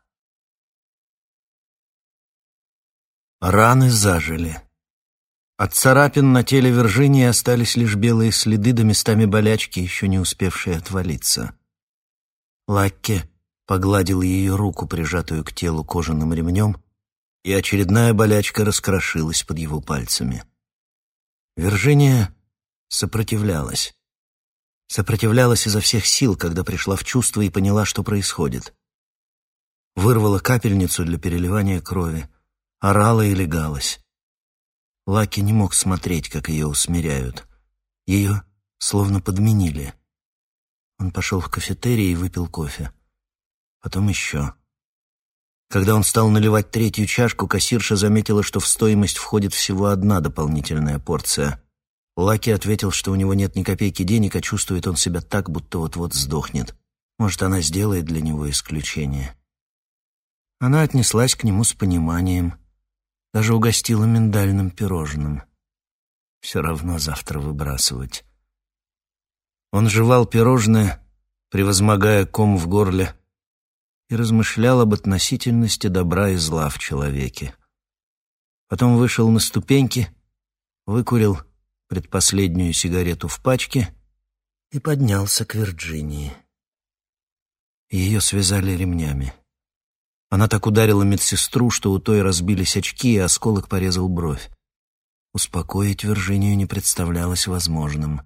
Раны зажили. От царапин на теле Виржинии остались лишь белые следы да местами болячки, еще не успевшие отвалиться. Лакки погладил ее руку, прижатую к телу кожаным ремнем, и очередная болячка раскрошилась под его пальцами. Виржиния сопротивлялась. Сопротивлялась изо всех сил, когда пришла в чувство и поняла, что происходит. Вырвала капельницу для переливания крови, орала и легалась. Лаки не мог смотреть, как ее усмиряют. Ее словно подменили. Он пошел в кафетерий и выпил кофе. Потом еще. Когда он стал наливать третью чашку, кассирша заметила, что в стоимость входит всего одна дополнительная порция. Лаки ответил, что у него нет ни копейки денег, а чувствует он себя так, будто вот-вот сдохнет. Может, она сделает для него исключение. Она отнеслась к нему с пониманием. Даже угостила миндальным пирожным. Все равно завтра выбрасывать. Он жевал пирожное, превозмогая ком в горле, и размышлял об относительности добра и зла в человеке. Потом вышел на ступеньки, выкурил предпоследнюю сигарету в пачке и поднялся к Вирджинии. Ее связали ремнями. Она так ударила медсестру, что у той разбились очки, и осколок порезал бровь. Успокоить Виржинию не представлялось возможным.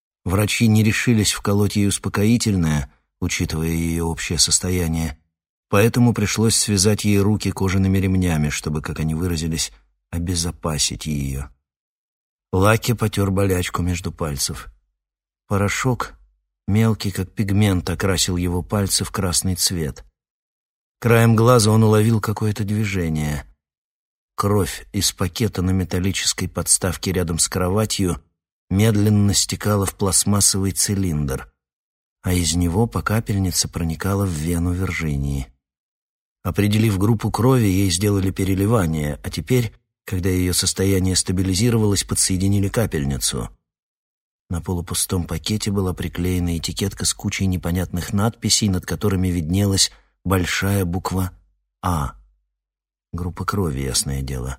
Врачи не решились вколоть ей успокоительное, учитывая ее общее состояние, поэтому пришлось связать ей руки кожаными ремнями, чтобы, как они выразились, обезопасить ее. Лаки потер болячку между пальцев. Порошок, мелкий как пигмент, окрасил его пальцы в красный цвет. Краем глаза он уловил какое-то движение. Кровь из пакета на металлической подставке рядом с кроватью медленно стекала в пластмассовый цилиндр, а из него по капельнице проникала в вену Виржинии. Определив группу крови, ей сделали переливание, а теперь, когда ее состояние стабилизировалось, подсоединили капельницу. На полупустом пакете была приклеена этикетка с кучей непонятных надписей, над которыми виднелась большая буква «А». Группа крови, ясное дело.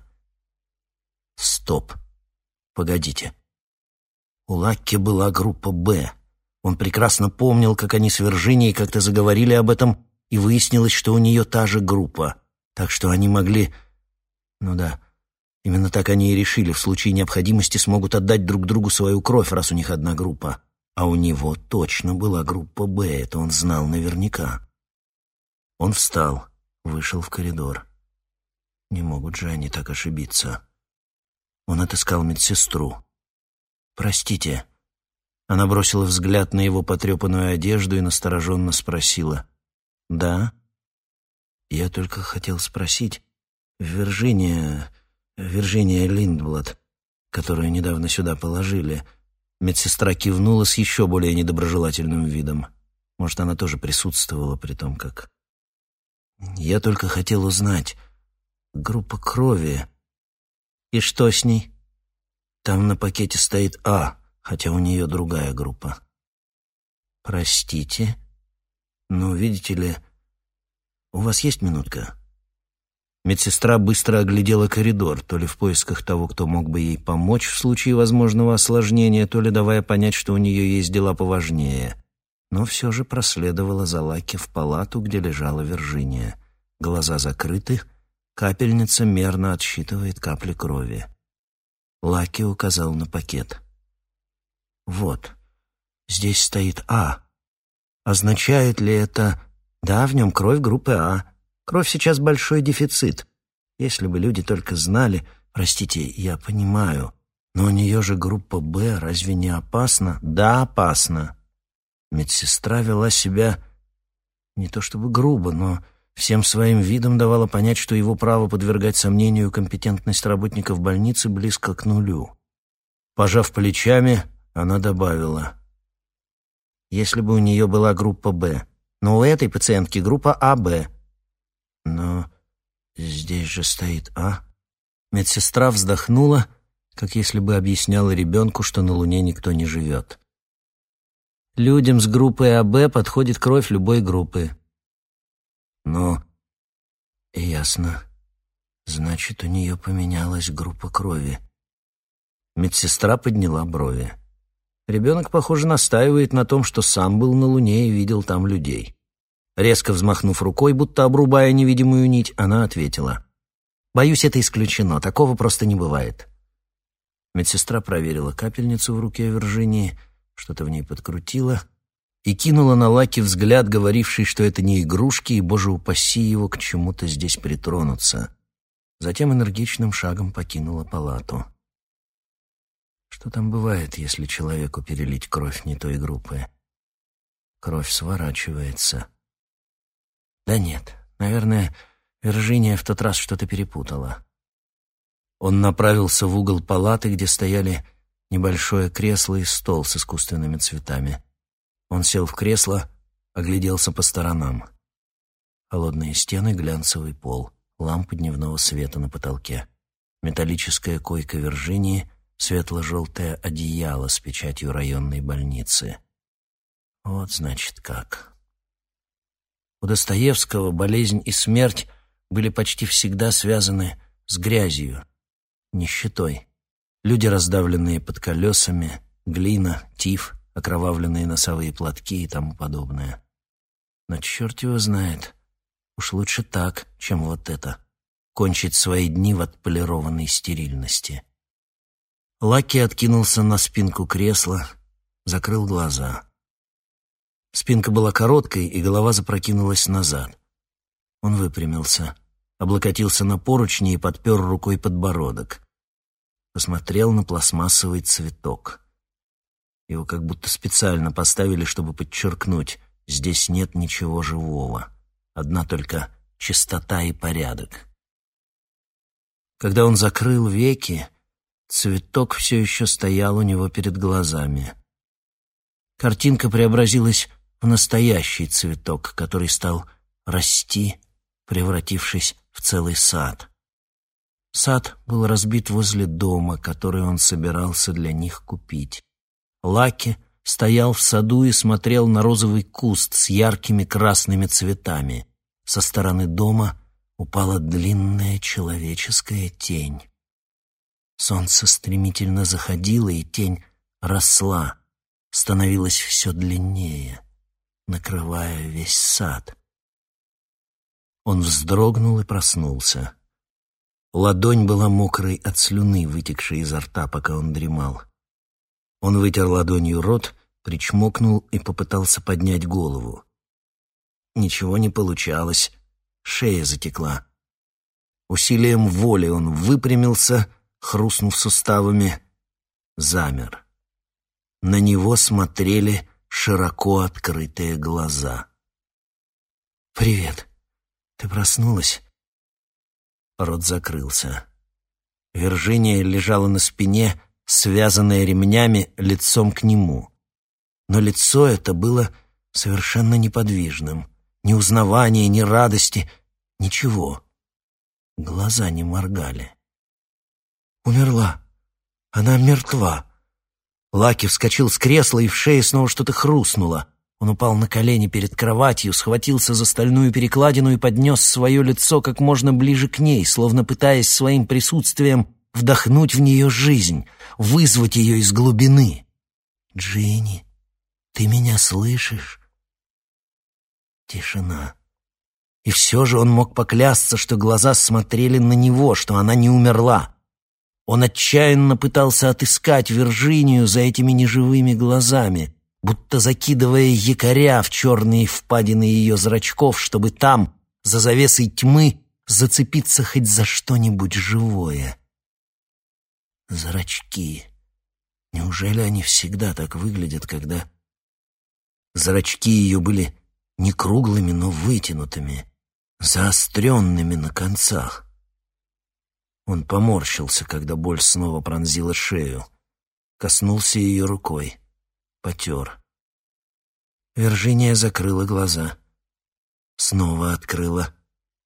Стоп. Погодите. У Лакки была группа «Б». Он прекрасно помнил, как они с Виржинией как-то заговорили об этом, и выяснилось, что у нее та же группа. Так что они могли... Ну да, именно так они и решили. В случае необходимости смогут отдать друг другу свою кровь, раз у них одна группа. А у него точно была группа «Б», это он знал наверняка. Он встал, вышел в коридор. Не могут же они так ошибиться. Он отыскал медсестру. «Простите». Она бросила взгляд на его потрепанную одежду и настороженно спросила. «Да?» «Я только хотел спросить. Виржиния... Виржиния Линдблад, которую недавно сюда положили». Медсестра кивнула с еще более недоброжелательным видом. Может, она тоже присутствовала при том, как... «Я только хотел узнать. Группа крови. И что с ней?» «Там на пакете стоит А, хотя у нее другая группа». «Простите? Ну, видите ли, у вас есть минутка?» Медсестра быстро оглядела коридор, то ли в поисках того, кто мог бы ей помочь в случае возможного осложнения, то ли давая понять, что у нее есть дела поважнее. Но все же проследовала за Лаки в палату, где лежала Виржиния. Глаза закрыты, капельница мерно отсчитывает капли крови. Лаки указал на пакет. «Вот, здесь стоит А. Означает ли это... Да, в нем кровь группы А. Кровь сейчас большой дефицит. Если бы люди только знали... Простите, я понимаю, но у нее же группа Б, разве не опасно?» «Да, опасно». Медсестра вела себя не то чтобы грубо, но всем своим видом давала понять, что его право подвергать сомнению компетентность работников больницы близко к нулю. Пожав плечами, она добавила: «Если бы у нее была группа Б, но у этой пациентки группа АБ». «Но здесь же стоит А». Медсестра вздохнула, как если бы объясняла ребенку, что на Луне никто не живет. «Людям с группой АБ подходит кровь любой группы». «Ну, ясно. Значит, у нее поменялась группа крови». Медсестра подняла брови. Ребенок, похоже, настаивает на том, что сам был на Луне и видел там людей. Резко взмахнув рукой, будто обрубая невидимую нить, она ответила: «Боюсь, это исключено. Такого просто не бывает». Медсестра проверила капельницу в руке Виржинии, что-то в ней подкрутила и кинула на Лаки взгляд, говоривший, что это не игрушки, и, боже упаси его, к чему-то здесь притронуться. Затем энергичным шагом покинула палату. Что там бывает, если человеку перелить кровь не той группы? Кровь сворачивается. Да нет, наверное, Виржиния в тот раз что-то перепутала. Он направился в угол палаты, где стояли небольшое кресло и стол с искусственными цветами. Он сел в кресло, огляделся по сторонам. Холодные стены, глянцевый пол, лампы дневного света на потолке, металлическая койка Виржинии, светло-желтое одеяло с печатью районной больницы. Вот значит как. У Достоевского болезнь и смерть были почти всегда связаны с грязью, нищетой. Люди, раздавленные под колесами, глина, тиф, окровавленные носовые платки и тому подобное. Но черт его знает, уж лучше так, чем вот это, кончить свои дни в отполированной стерильности. Лаки откинулся на спинку кресла, закрыл глаза. Спинка была короткой, и голова запрокинулась назад. Он выпрямился, облокотился на поручни и подпер рукой подбородок. Посмотрел на пластмассовый цветок. Его как будто специально поставили, чтобы подчеркнуть: здесь нет ничего живого, одна только чистота и порядок. Когда он закрыл веки, цветок все еще стоял у него перед глазами. Картинка преобразилась в настоящий цветок, который стал расти, превратившись в целый сад. Сад был разбит возле дома, который он собирался для них купить. Лаки стоял в саду и смотрел на розовый куст с яркими красными цветами. Со стороны дома упала длинная человеческая тень. Солнце стремительно заходило, и тень росла, становилась все длиннее, накрывая весь сад. Он вздрогнул и проснулся. Ладонь была мокрой от слюны, вытекшей изо рта, пока он дремал. Он вытер ладонью рот, причмокнул и попытался поднять голову. Ничего не получалось, шея затекла. Усилием воли он выпрямился, хрустнув суставами, замер. На него смотрели широко открытые глаза. «Привет. Ты проснулась?» Рот закрылся. Виржиния лежала на спине, связанная ремнями, лицом к нему. Но лицо это было совершенно неподвижным. Ни узнавания, ни радости, ничего. Глаза не моргали. «Умерла. Она мертва». Лаки вскочил с кресла, и в шее снова что-то хрустнуло. Он упал на колени перед кроватью, схватился за стальную перекладину и поднес свое лицо как можно ближе к ней, словно пытаясь своим присутствием вдохнуть в нее жизнь, вызвать ее из глубины. «Джинни, ты меня слышишь?» Тишина. И все же он мог поклясться, что глаза смотрели на него, что она не умерла. Он отчаянно пытался отыскать Виржинию за этими неживыми глазами, будто закидывая якоря в черные впадины ее зрачков, чтобы там, за завесой тьмы, зацепиться хоть за что-нибудь живое. Зрачки. Неужели они всегда так выглядят, когда... Зрачки ее были не круглыми, но вытянутыми, заостренными на концах. Он поморщился, когда боль снова пронзила шею. Коснулся ее рукой. Потер. Виржиния закрыла глаза. Снова открыла.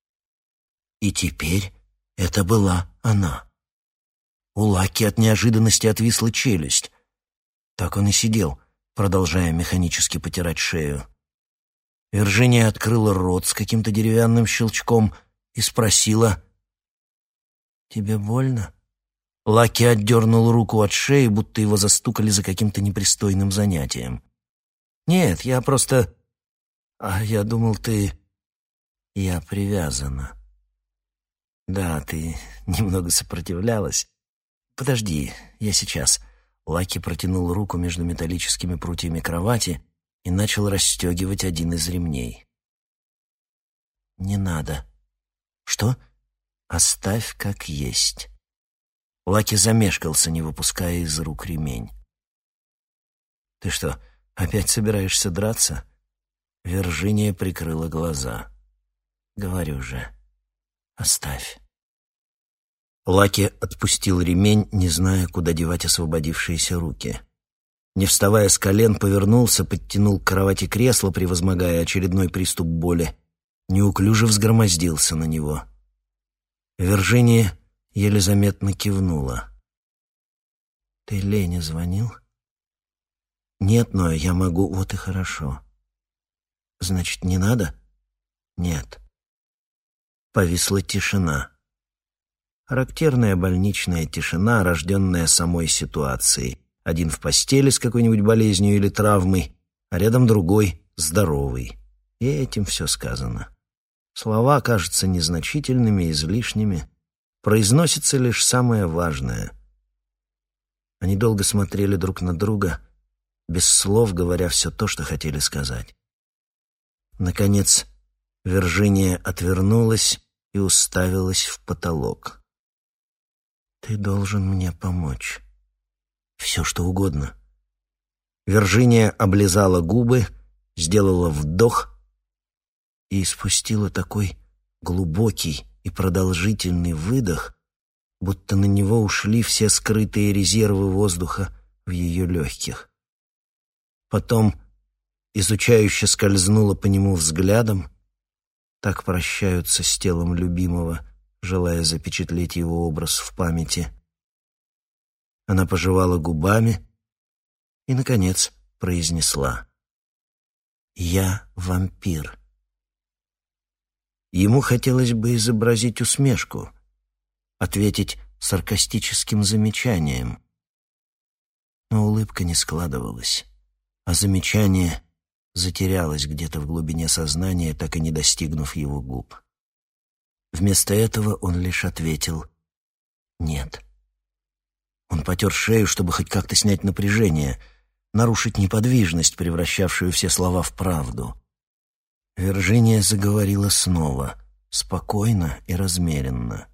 И теперь это была она. У Лаки от неожиданности отвисла челюсть. Так он и сидел, продолжая механически потирать шею. Виржиния открыла рот с каким-то деревянным щелчком и спросила: «Тебе больно?» Лаки отдернул руку от шеи, будто его застукали за каким-то непристойным занятием. «Нет, я просто... А я думал, ты... Я привязана». «Да, ты немного сопротивлялась. Подожди, я сейчас». Лаки протянул руку между металлическими прутьями кровати и начал расстегивать один из ремней. «Не надо». «Что?» «Оставь как есть». Лаки замешкался, не выпуская из рук ремень. «Ты что, опять собираешься драться?» Виржиния прикрыла глаза. «Говорю же, оставь». Лаки отпустил ремень, не зная, куда девать освободившиеся руки. Не вставая с колен, повернулся, подтянул к кровати кресло, превозмогая очередной приступ боли, неуклюже взгромоздился на него. Виржиния еле заметно кивнула. «Ты Лене звонил?» «Нет, но я могу, вот и хорошо». «Значит, не надо?» «Нет». Повисла тишина. Характерная больничная тишина, рожденная самой ситуацией. Один в постели с какой-нибудь болезнью или травмой, а рядом другой, здоровый. И этим все сказано. Слова кажутся незначительными, излишними. Произносится лишь самое важное. Они долго смотрели друг на друга, без слов говоря все то, что хотели сказать. Наконец, Виржиния отвернулась и уставилась в потолок. «Ты должен мне помочь. Все, что угодно». Виржиния облизала губы, сделала вдох и испустила такой глубокий и продолжительный выдох, будто на него ушли все скрытые резервы воздуха в ее легких. Потом изучающе скользнула по нему взглядом, так прощаются с телом любимого, желая запечатлеть его образ в памяти. Она пожевала губами и, наконец, произнесла: «Я вампир». Ему хотелось бы изобразить усмешку, ответить саркастическим замечанием. Но улыбка не складывалась, а замечание затерялось где-то в глубине сознания, так и не достигнув его губ. Вместо этого он лишь ответил «нет». Он потер шею, чтобы хоть как-то снять напряжение, нарушить неподвижность, превращавшую все слова в правду. Виржиния заговорила снова, спокойно и размеренно.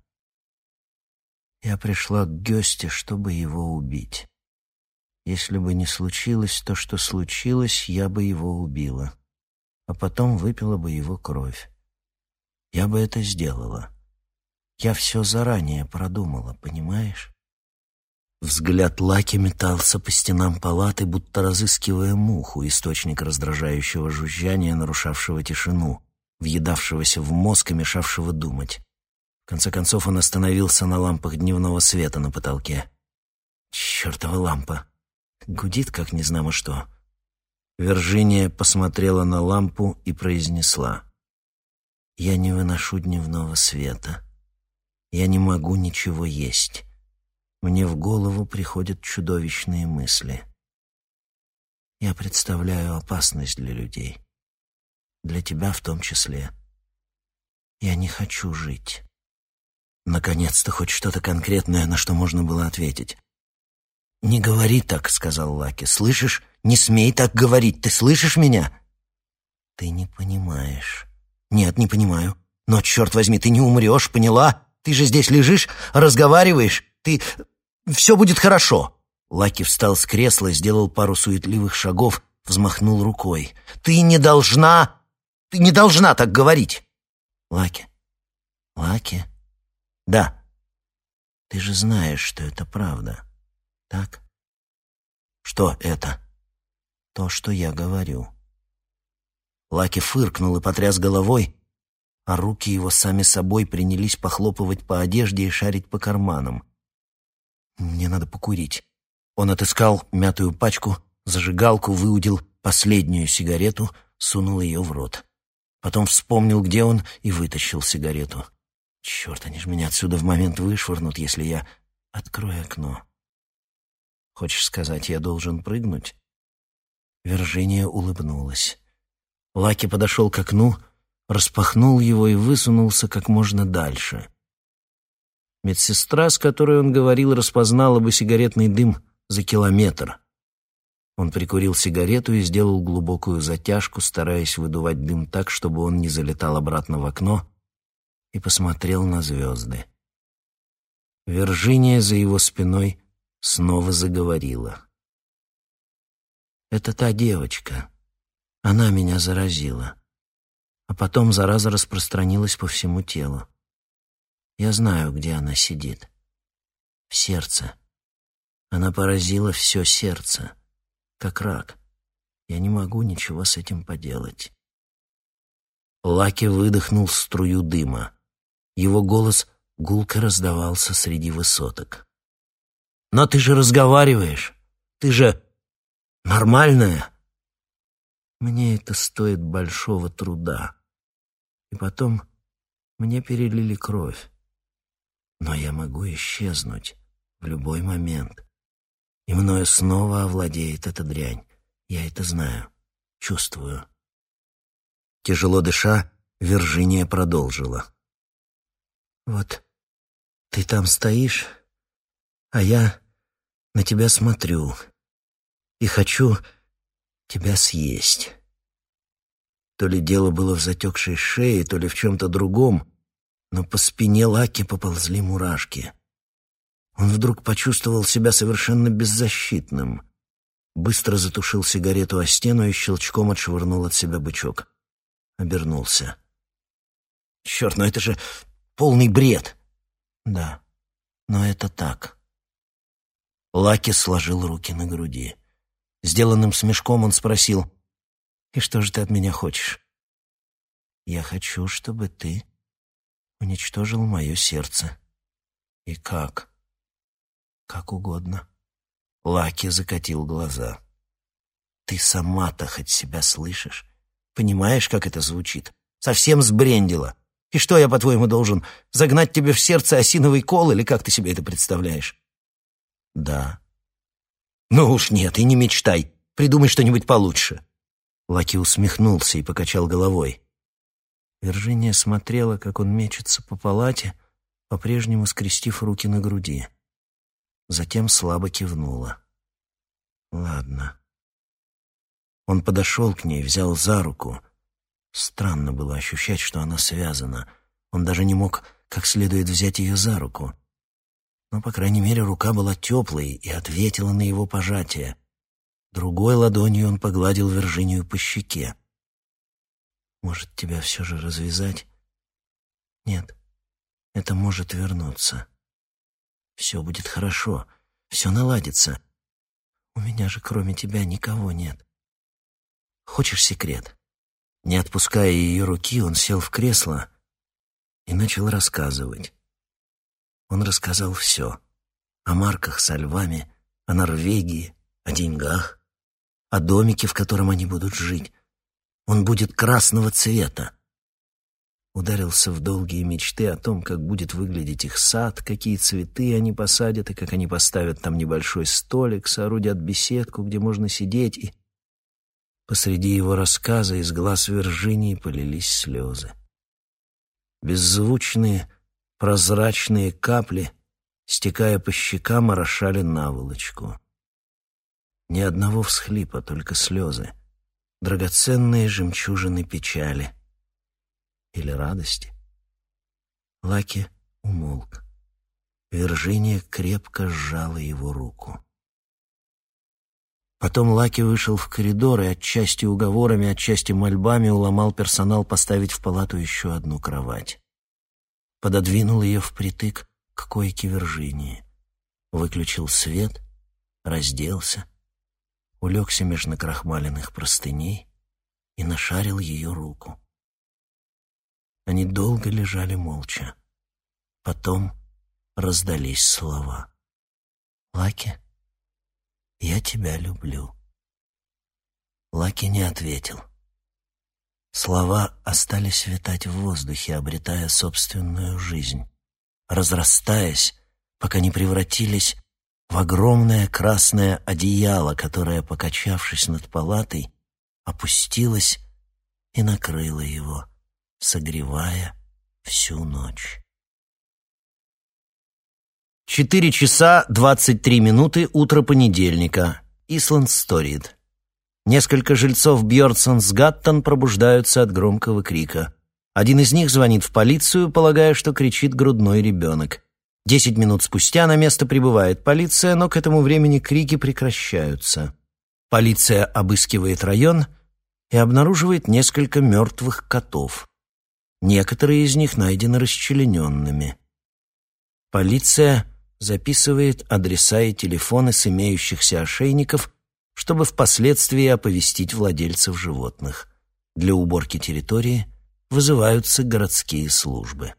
«Я пришла к Гёсте, чтобы его убить. Если бы не случилось то, что случилось, я бы его убила, а потом выпила бы его кровь. Я бы это сделала. Я все заранее продумала, понимаешь?» Взгляд Лаки метался по стенам палаты, будто разыскивая муху, источник раздражающего жужжания, нарушавшего тишину, въедавшегося в мозг и мешавшего думать. В конце концов он остановился на лампах дневного света на потолке. «Чёртова лампа! Гудит, как незнамо что». Виржиния посмотрела на лампу и произнесла: «Я не выношу дневного света. Я не могу ничего есть. Мне в голову приходят чудовищные мысли. Я представляю опасность для людей. Для тебя в том числе. Я не хочу жить». Наконец-то хоть что-то конкретное, на что можно было ответить. «Не говори так», — сказал Лаки. «Слышишь? Не смей так говорить. Ты слышишь меня?» «Ты не понимаешь». «Нет, не понимаю. Но, черт возьми, ты не умрешь, поняла? Ты же здесь лежишь, разговариваешь. Ты... Все будет хорошо». Лаки встал с кресла, сделал пару суетливых шагов, взмахнул рукой. «Ты не должна... Ты не должна так говорить!» «Лаки? Лаки? Да. Ты же знаешь, что это правда, так?» «Что это?» «То, что я говорю». Лаки фыркнул и потряс головой, а руки его сами собой принялись похлопывать по одежде и шарить по карманам. «Мне надо покурить». Он отыскал мятую пачку, зажигалку, выудил последнюю сигарету, сунул ее в рот. Потом вспомнил, где он, и вытащил сигарету. «Черт, они ж меня отсюда в момент вышвырнут, если я... Открой окно». «Хочешь сказать, я должен прыгнуть?» Виржиния улыбнулась. Лаки подошел к окну, распахнул его и высунулся как можно дальше. Медсестра, с которой он говорил, распознала бы сигаретный дым за километр. Он прикурил сигарету и сделал глубокую затяжку, стараясь выдувать дым так, чтобы он не залетал обратно в окно, и посмотрел на звезды. Виржиния за его спиной снова заговорила. «Это та девочка. Она меня заразила. А потом зараза распространилась по всему телу. Я знаю, где она сидит. В сердце. Она поразила все сердце, как рак. Я не могу ничего с этим поделать». Лаки выдохнул струю дыма. Его голос гулко раздавался среди высоток. «Но ты же разговариваешь. Ты же нормальная». «Мне это стоит большого труда. И потом мне перелили кровь. Но я могу исчезнуть в любой момент. И мною снова овладеет эта дрянь. Я это знаю, чувствую». Тяжело дыша, Виржиния продолжила. «Вот ты там стоишь, а я на тебя смотрю и хочу тебя съесть. То ли дело было в затекшей шее, то ли в чем-то другом, но по спине Лаки поползли мурашки. Он вдруг почувствовал себя совершенно беззащитным. Быстро затушил сигарету о стену и щелчком отшвырнул от себя бычок. Обернулся. «Черт, ну это же полный бред!» «Да, но это так». Лаки сложил руки на груди. Сделанным смешком он спросил: «И что же ты от меня хочешь?» «Я хочу, чтобы ты уничтожил мое сердце». «И как?» «Как угодно». Лаки закатил глаза. «Ты сама-то хоть себя слышишь? Понимаешь, как это звучит? Совсем сбрендила. И что я, по-твоему, должен, загнать тебе в сердце осиновый кол, или как ты себе это представляешь?» «Да». «Ну уж нет, и не мечтай. Придумай что-нибудь получше». Лаки усмехнулся и покачал головой. Виржиния смотрела, как он мечется по палате, по-прежнему скрестив руки на груди. Затем слабо кивнула. «Ладно». Он подошел к ней, взял за руку. Странно было ощущать, что она связана. Он даже не мог как следует взять ее за руку. Но, по крайней мере, рука была теплой и ответила на его пожатие. Другой ладонью он погладил Виржинию по щеке. «Может, тебя все же развязать?» «Нет, это может вернуться. Все будет хорошо, все наладится. У меня же кроме тебя никого нет. Хочешь секрет?» Не отпуская ее руки, он сел в кресло и начал рассказывать. Он рассказал все. О марках со львами, о Норвегии, о деньгах, о домике, в котором они будут жить. Он будет красного цвета. Ударился в долгие мечты о том, как будет выглядеть их сад, какие цветы они посадят, и как они поставят там небольшой столик, соорудят беседку, где можно сидеть, и... Посреди его рассказа из глаз Виржинии полились слезы. Беззвучные, прозрачные капли, стекая по щекам, орошали наволочку. Ни одного всхлипа, только слезы, драгоценные жемчужины печали или радости. Лаки умолк. Виржиния крепко сжала его руку. Потом Лаки вышел в коридор и отчасти уговорами, отчасти мольбами уломал персонал поставить в палату еще одну кровать. Пододвинул ее впритык к койке Виржинии. Выключил свет, разделся, улегся меж накрахмаленных простыней и нашарил ее руку. Они долго лежали молча. Потом раздались слова. «Лаки, я тебя люблю». Лаки не ответил. Слова остались витать в воздухе, обретая собственную жизнь, разрастаясь, пока не превратились в огромное красное одеяло, которое, покачавшись над палатой, опустилось и накрыло его, согревая всю ночь. Четыре часа двадцать три минуты, утро понедельника. Исланд-Сторид. Несколько жильцов Бьёрдсонсгаттен пробуждаются от громкого крика. Один из них звонит в полицию, полагая, что кричит грудной ребенок. Десять минут спустя на место прибывает полиция, но к этому времени крики прекращаются. Полиция обыскивает район и обнаруживает несколько мертвых котов. Некоторые из них найдены расчлененными. Полиция записывает адреса и телефоны с имеющихся ошейников, чтобы впоследствии оповестить владельцев животных. Для уборки территории вызываются городские службы.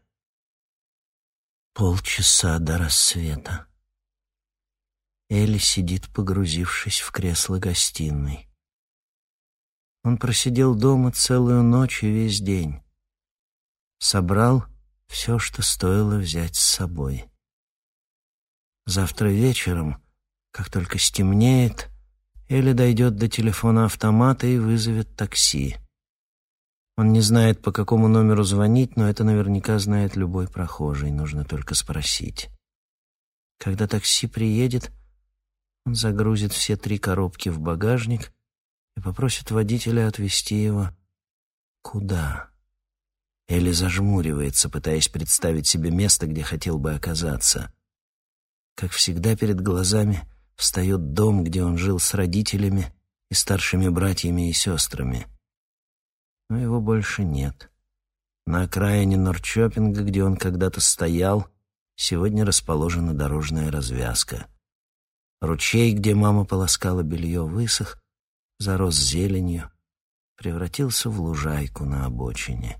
Полчаса до рассвета. Элли сидит, погрузившись в кресло гостиной. Он просидел дома целую ночь и весь день. Собрал все, что стоило взять с собой. Завтра вечером, как только стемнеет, Элли дойдет до телефона-автомата и вызовет такси. Он не знает, по какому номеру звонить, но это наверняка знает любой прохожий, нужно только спросить. Когда такси приедет, он загрузит все три коробки в багажник и попросит водителя отвезти его Куда? Элли зажмуривается, пытаясь представить себе место, где хотел бы оказаться. Как всегда, перед глазами встает дом, где он жил с родителями и старшими братьями и сестрами. Но его больше нет. На окраине Норрчопинга, где он когда-то стоял, сегодня расположена дорожная развязка. Ручей, где мама полоскала белье, высох, зарос зеленью, превратился в лужайку на обочине.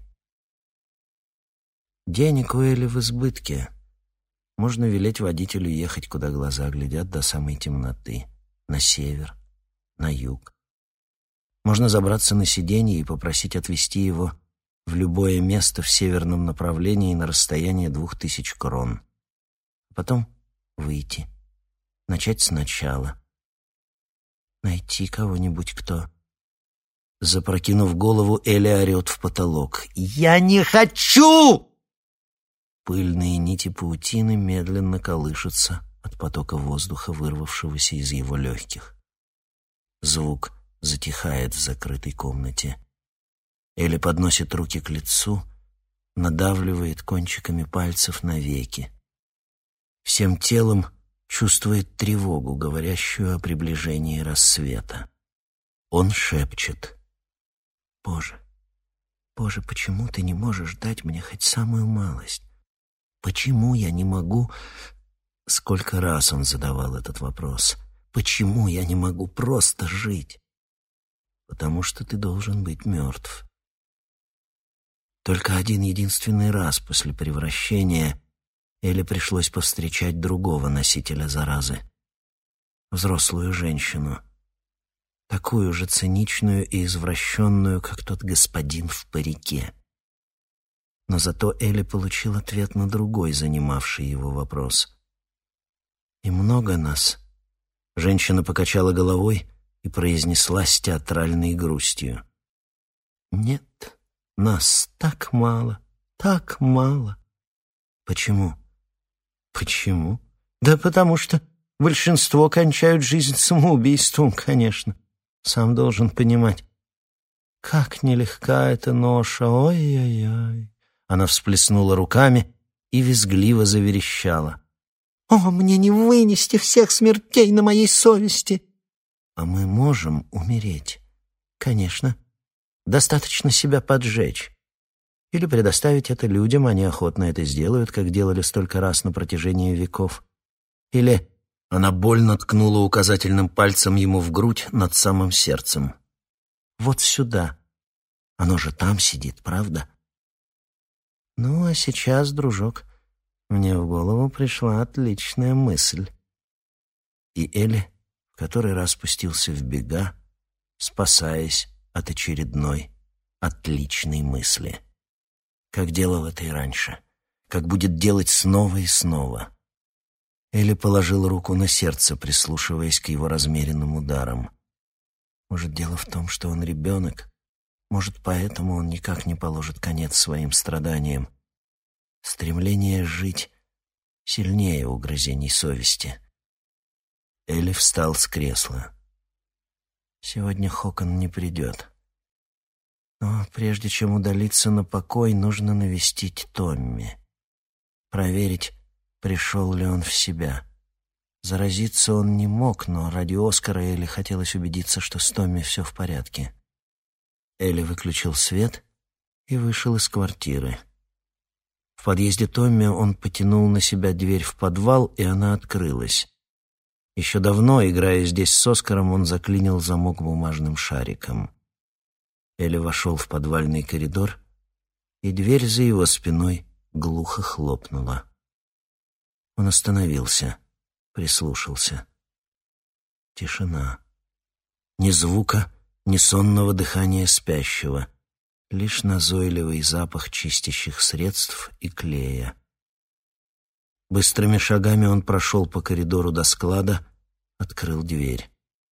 Денег у Элли в избытке. Можно велеть водителю ехать, куда глаза глядят, до самой темноты. На север, на юг. Можно забраться на сиденье и попросить отвезти его в любое место в северном направлении на расстояние двух тысяч крон. Потом выйти, начать сначала. Найти кого-нибудь, кто... Запрокинув голову, Элли орет в потолок. «Я не хочу!» Пыльные нити паутины медленно колышутся от потока воздуха, вырвавшегося из его легких. Звук затихает в закрытой комнате. Элли подносит руки к лицу, надавливает кончиками пальцев на веки. Всем телом чувствует тревогу, говорящую о приближении рассвета. Он шепчет: «Боже, Боже, почему ты не можешь дать мне хоть самую малость? Почему я не могу...» Сколько раз он задавал этот вопрос. «Почему я не могу просто жить?» «Потому что ты должен быть мертв». Только один единственный раз после превращения Элли пришлось повстречать другого носителя заразы. Взрослую женщину. Такую же циничную и извращенную, как тот господин в парике. Но зато Элли получил ответ на другой, занимавший его вопрос. «И много нас?» Женщина покачала головой и произнесла с театральной грустью: «Нет, нас так мало, так мало». «Почему?» «Почему? Да потому что большинство кончают жизнь самоубийством, конечно. Сам должен понимать. Как нелегка эта ноша, ой-ой-ой». Она всплеснула руками и визгливо заверещала: «О, мне не вынести всех смертей на моей совести!» «А мы можем умереть?» «Конечно. Достаточно себя поджечь. Или предоставить это людям, они охотно это сделают, как делали столько раз на протяжении веков. Или...» Она больно ткнула указательным пальцем ему в грудь над самым сердцем. «Вот сюда. Оно же там сидит, правда?» «Ну, а сейчас, дружок, мне в голову пришла отличная мысль». И Элли в который раз спустился в бега, спасаясь от очередной отличной мысли. Как делал это и раньше, как будет делать снова и снова. Элли положил руку на сердце, прислушиваясь к его размеренным ударам. Может, дело в том, что он ребенок? Может, поэтому он никак не положит конец своим страданиям? Стремление жить сильнее угрызений совести. Элли встал с кресла. Сегодня Хокон не придет. Но прежде чем удалиться на покой, нужно навестить Томми. Проверить, пришел ли он в себя. Заразиться он не мог, но ради Оскара Элли хотелось убедиться, что с Томми все в порядке. Элли выключил свет и вышел из квартиры. В подъезде Томми он потянул на себя дверь в подвал, и она открылась. Еще давно, играя здесь с Оскаром, он заклинил замок бумажным шариком. Элли вошел в подвальный коридор, и дверь за его спиной глухо хлопнула. Он остановился, прислушался. Тишина. Ни звука, ни сонного дыхания спящего, лишь назойливый запах чистящих средств и клея. Быстрыми шагами он прошел по коридору до склада, открыл дверь.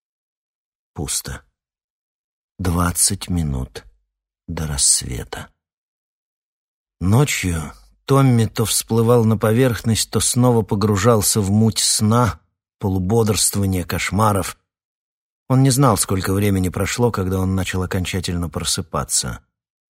Пусто. Двадцать минут до рассвета. Ночью Томми то всплывал на поверхность, то снова погружался в муть сна, полубодрствования, кошмаров. Он не знал, сколько времени прошло, когда он начал окончательно просыпаться.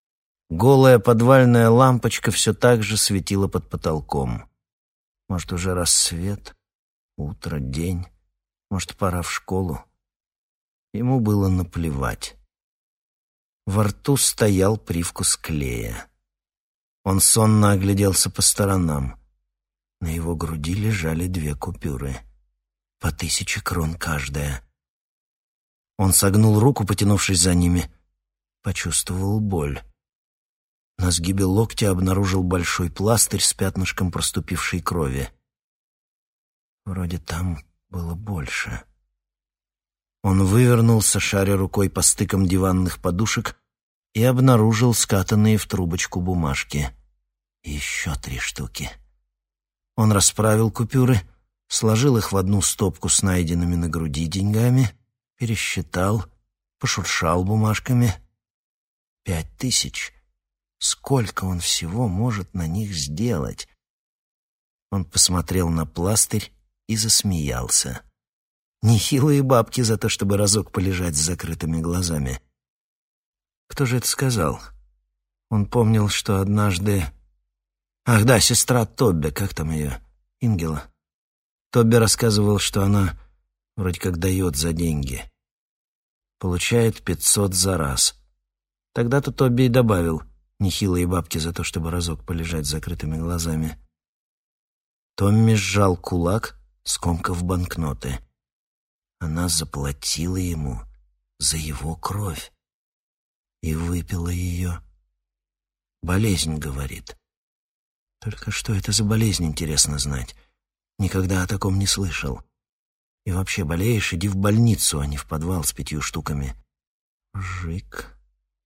Голая подвальная лампочка все так же светила под потолком. Может, уже рассвет, утро, день, может, пора в школу. Ему было наплевать. Во рту стоял привкус клея. Он сонно огляделся по сторонам. На его груди лежали две купюры, по тысяче крон каждая. Он согнул руку, потянувшись за ними, почувствовал боль. На сгибе локтя обнаружил большой пластырь с пятнышком проступившей крови. Вроде там было больше. Он вывернулся, шаря рукой по стыкам диванных подушек, и обнаружил скатанные в трубочку бумажки. Еще три штуки. Он расправил купюры, сложил их в одну стопку с найденными на груди деньгами, пересчитал, пошуршал бумажками. Пять тысяч. Сколько он всего может на них сделать? Он посмотрел на пластырь и засмеялся. Нехилые бабки за то, чтобы разок полежать с закрытыми глазами. Кто же это сказал? Он помнил, что однажды... Ах да, сестра Тобби, как там ее? Ингела. Тобби рассказывал, что она вроде как дает за деньги. Получает пятьсот за раз. Тогда-то Тобби и добавил нехилые бабки за то, чтобы разок полежать с закрытыми глазами. Томми сжал кулак, скомкав банкноты. Она заплатила ему за его кровь и выпила ее. Болезнь, говорит. Только что это за болезнь, интересно знать. Никогда о таком не слышал. И вообще, болеешь, иди в больницу, а не в подвал с пятью штуками. Жик.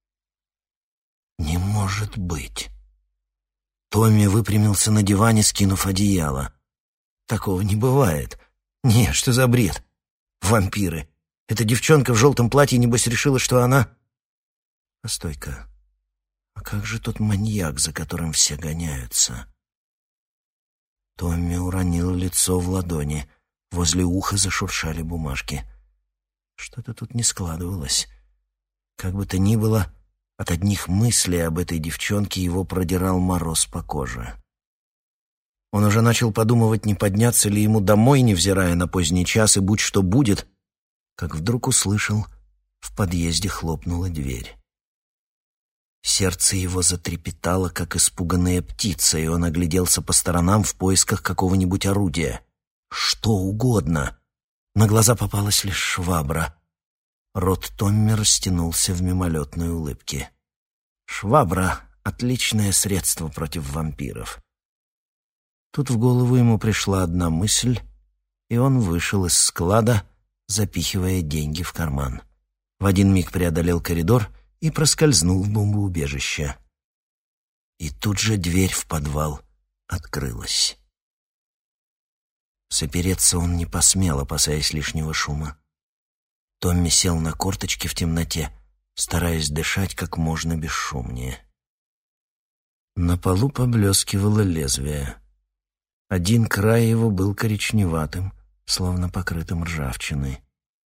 Не может быть. Томми выпрямился на диване, скинув одеяло. Такого не бывает. Не, что за бред? Вампиры. Эта девчонка в желтом платье, небось, решила, что она... Постой-ка. А как же тот маньяк, за которым все гоняются? Томми уронил лицо в ладони. Возле уха зашуршали бумажки. Что-то тут не складывалось. Как бы то ни было, от одних мыслей об этой девчонке его продирал мороз по коже. Он уже начал подумывать, не подняться ли ему домой, невзирая на поздний час, и будь что будет, как вдруг услышал, в подъезде хлопнула дверь. Сердце его затрепетало, как испуганная птица, и он огляделся по сторонам в поисках какого-нибудь орудия. Что угодно. На глаза попалась лишь швабра. Рот Томми растянулся в мимолетной улыбке. Швабра — отличное средство против вампиров. Тут в голову ему пришла одна мысль, и он вышел из склада, запихивая деньги в карман. В один миг преодолел коридор и проскользнул в бомбоубежище. И тут же дверь в подвал открылась. Сопереться он не посмел, опасаясь лишнего шума. Томми сел на корточки в темноте, стараясь дышать как можно бесшумнее. На полу поблескивало лезвие. Один край его был коричневатым, словно покрытым ржавчиной.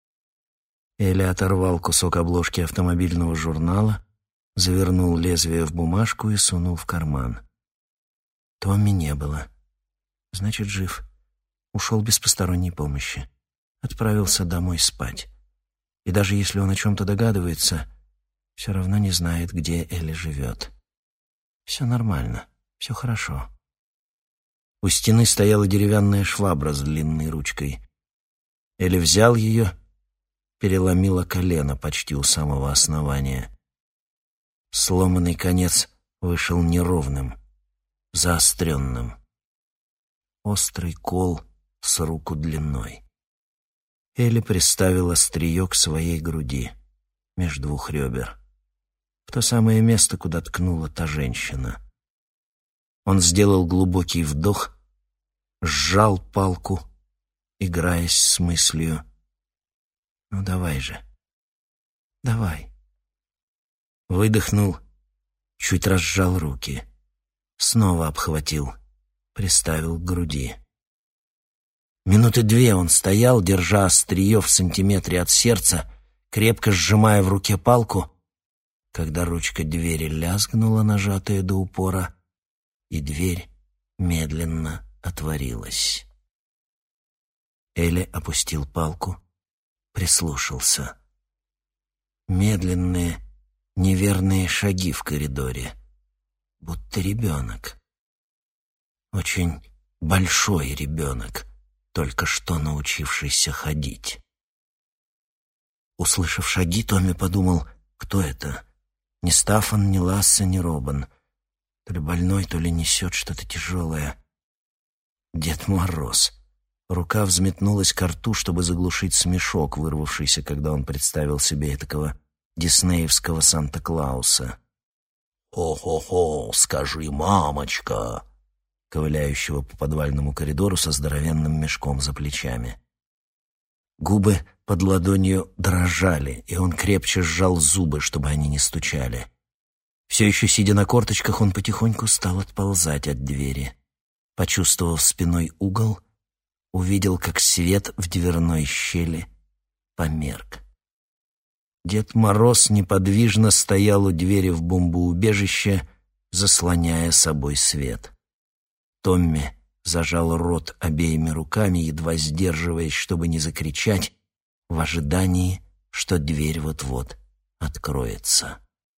Элли оторвал кусок обложки автомобильного журнала, завернул лезвие в бумажку и сунул в карман. Томми не было. Значит, жив. Ушел без посторонней помощи. Отправился домой спать. И даже если он о чем-то догадывается, все равно не знает, где Элли живет. Все нормально, все хорошо. У стены стояла деревянная швабра с длинной ручкой. Элли взял ее, переломила колено почти у самого основания. Сломанный конец вышел неровным, заостренным. Острый кол с руку длиной. Элли приставила острие к своей груди, между двух ребер, в то самое место, куда ткнула та женщина. Он сделал глубокий вдох, сжал палку, играясь с мыслью: «Ну давай же, давай». Выдохнул, чуть разжал руки, снова обхватил, приставил к груди. Минуты две он стоял, держа острие в сантиметре от сердца, крепко сжимая в руке палку, когда ручка двери лязгнула, нажатая до упора, и дверь медленно отворилась. Элли опустил палку, прислушался. Медленные, неверные шаги в коридоре, будто ребенок. Очень большой ребенок, только что научившийся ходить. Услышав шаги, Томми подумал, кто это? Ни Стаффан, ни Лассе, ни Робин. То ли больной, то ли несет что-то тяжелое. Дед Мороз. Рука взметнулась ко рту, чтобы заглушить смешок, вырвавшийся, когда он представил себе этакого диснеевского Санта-Клауса. «Хо-хо-хо, скажи, мамочка!» ковыляющего по подвальному коридору со здоровенным мешком за плечами. Губы под ладонью дрожали, и он крепче сжал зубы, чтобы они не стучали. Все еще сидя на корточках, он потихоньку стал отползать от двери. Почувствовав спиной угол, увидел, как свет в дверной щели померк. Дед Мороз неподвижно стоял у двери в бомбоубежище, заслоняя собой свет. Томми зажал рот обеими руками, едва сдерживаясь, чтобы не закричать, в ожидании, что дверь вот-вот откроется.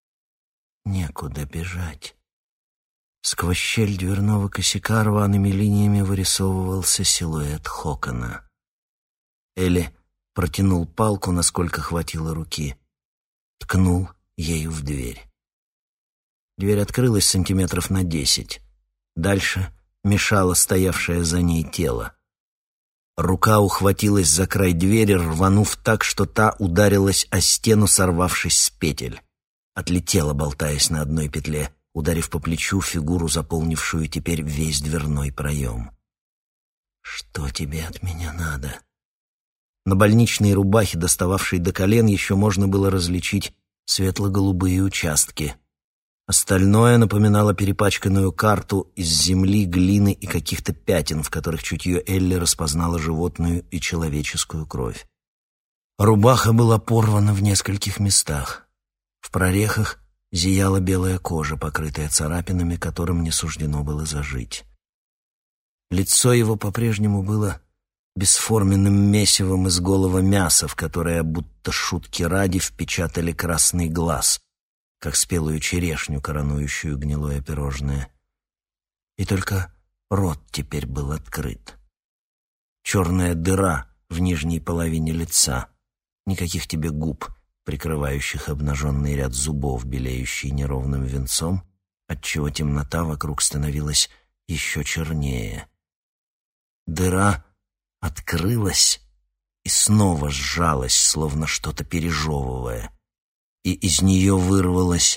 Некуда бежать. Сквозь щель дверного косяка рваными линиями вырисовывался силуэт Хокона. Элли протянул палку, насколько хватило руки, ткнул ею в дверь. Дверь открылась сантиметров на десять. Дальше мешало стоявшее за ней тело. Рука ухватилась за край двери, рванув так, что та ударилась о стену, сорвавшись с петель. Отлетела, болтаясь на одной петле, ударив по плечу фигуру, заполнившую теперь весь дверной проем. «Что тебе от меня надо?» На больничной рубахе, достававшей до колен, еще можно было различить светло-голубые участки. Остальное напоминало перепачканную карту из земли, глины и каких-то пятен, в которых чутье Элли распознало животную и человеческую кровь. Рубаха была порвана в нескольких местах. В прорехах зияла белая кожа, покрытая царапинами, которым не суждено было зажить. Лицо его по-прежнему было бесформенным месивом из голого мяса, в которое, будто шутки ради, впечатали красный глаз, как спелую черешню, коронующую гнилое пирожное. И только рот теперь был открыт. Черная дыра в нижней половине лица, никаких тебе губ, прикрывающих обнаженный ряд зубов, белеющий неровным венцом, отчего темнота вокруг становилась еще чернее. Дыра открылась и снова сжалась, словно что-то пережевывая, и из нее вырвалось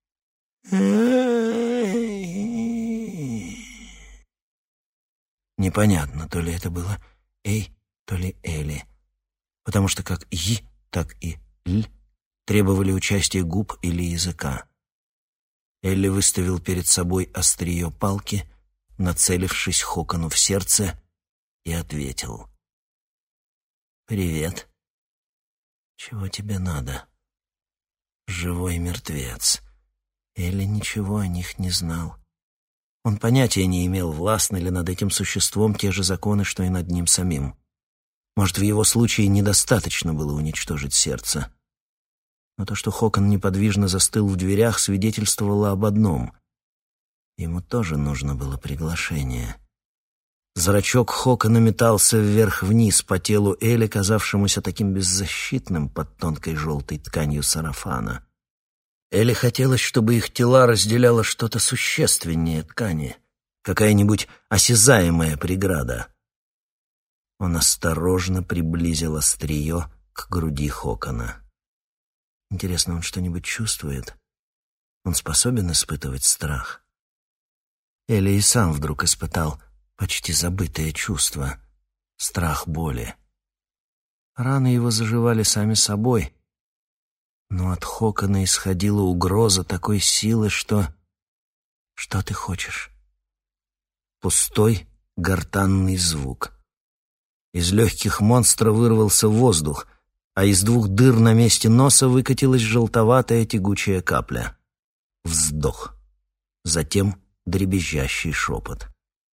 непонятно, то ли это было «эй», то ли «эли», потому что как «и», так и «л» требовали участия губ или языка. Элли выставил перед собой острие палки, нацелившись Хокону в сердце, и ответил: «Привет. Чего тебе надо?» Живой мертвец. Элли ничего о них не знал. Он понятия не имел, властны ли над этим существом те же законы, что и над ним самим. Может, в его случае недостаточно было уничтожить сердце. Но то, что Хокон неподвижно застыл в дверях, свидетельствовало об одном. Ему тоже нужно было приглашение. Зрачок Хокона метался вверх-вниз по телу Элли, казавшемуся таким беззащитным под тонкой желтой тканью сарафана. Элли хотелось, чтобы их тела разделяло что-то существеннее ткани, какая-нибудь осязаемая преграда. Он осторожно приблизил острие к груди Хокона. Интересно, он что-нибудь чувствует? Он способен испытывать страх? Элли и сам вдруг испытал почти забытое чувство — страх боли. Раны его заживали сами собой, но от Хокона исходила угроза такой силы, что... Что ты хочешь? Пустой, гортанный звук. Из легких монстра вырвался воздух, а из двух дыр на месте носа выкатилась желтоватая тягучая капля. Вздох. Затем дребезжащий шепот.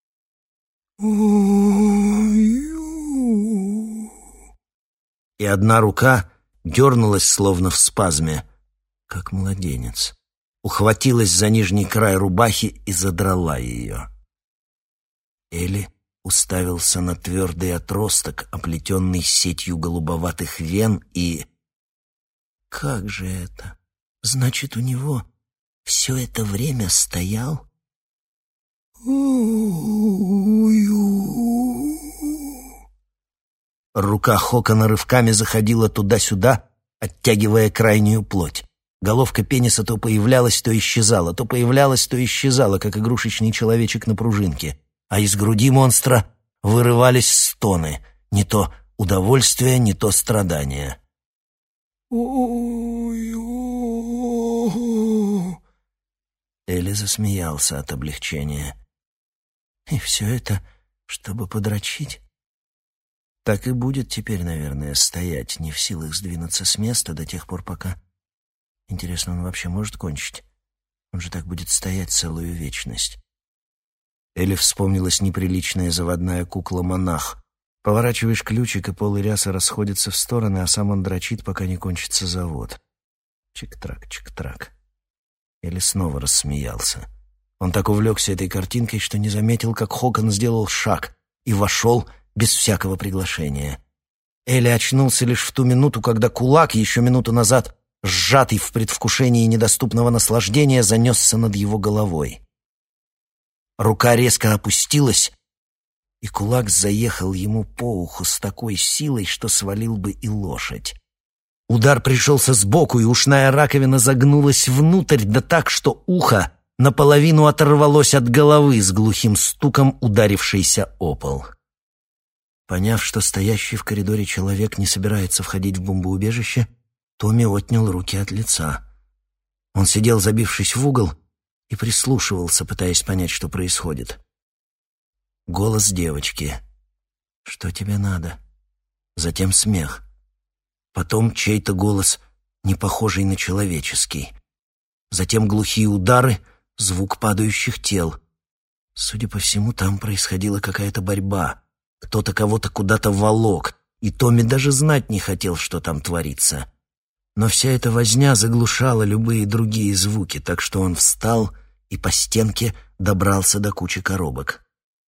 И одна рука дернулась, словно в спазме, как младенец. Ухватилась за нижний край рубахи и задрала ее. Элли уставился на твердый отросток, оплетенный сетью голубоватых вен, и... Как же это? Значит, у него все это время стоял? Рука Хокона рывками заходила туда-сюда, оттягивая крайнюю плоть. Головка пениса то появлялась, то исчезала, то появлялась, то исчезала, как игрушечный человечек на пружинке. А из груди монстра вырывались стоны, не то удовольствие, не то страдания. Элли засмеялся от облегчения. И все это, чтобы подрочить? Так и будет теперь, наверное, стоять, не в силах сдвинуться с места до тех пор, пока... Интересно, он вообще может кончить? Он же так будет стоять целую вечность. Элли вспомнилась неприличная заводная кукла-монах. Поворачиваешь ключик, и полы рясы расходятся в стороны, а сам он дрочит, пока не кончится завод. Чик-трак, чик-трак. Элли снова рассмеялся. Он так увлекся этой картинкой, что не заметил, как Хокон сделал шаг и вошел без всякого приглашения. Элли очнулся лишь в ту минуту, когда кулак, еще минуту назад сжатый в предвкушении недоступного наслаждения, занесся над его головой. Рука резко опустилась, и кулак заехал ему по уху с такой силой, что свалил бы и лошадь. Удар пришелся сбоку, и ушная раковина загнулась внутрь, да так, что ухо наполовину оторвалось от головы с глухим стуком, ударившейся о пол. Поняв, что стоящий в коридоре человек не собирается входить в бомбоубежище, Томми отнял руки от лица. Он сидел, забившись в угол, и прислушивался, пытаясь понять, что происходит. Голос девочки. «Что тебе надо?» Затем смех. Потом чей-то голос, не похожий на человеческий. Затем глухие удары, звук падающих тел. Судя по всему, там происходила какая-то борьба. Кто-то кого-то куда-то волок, и Томми даже знать не хотел, что там творится. Но вся эта возня заглушала любые другие звуки, так что он встал и по стенке добрался до кучи коробок.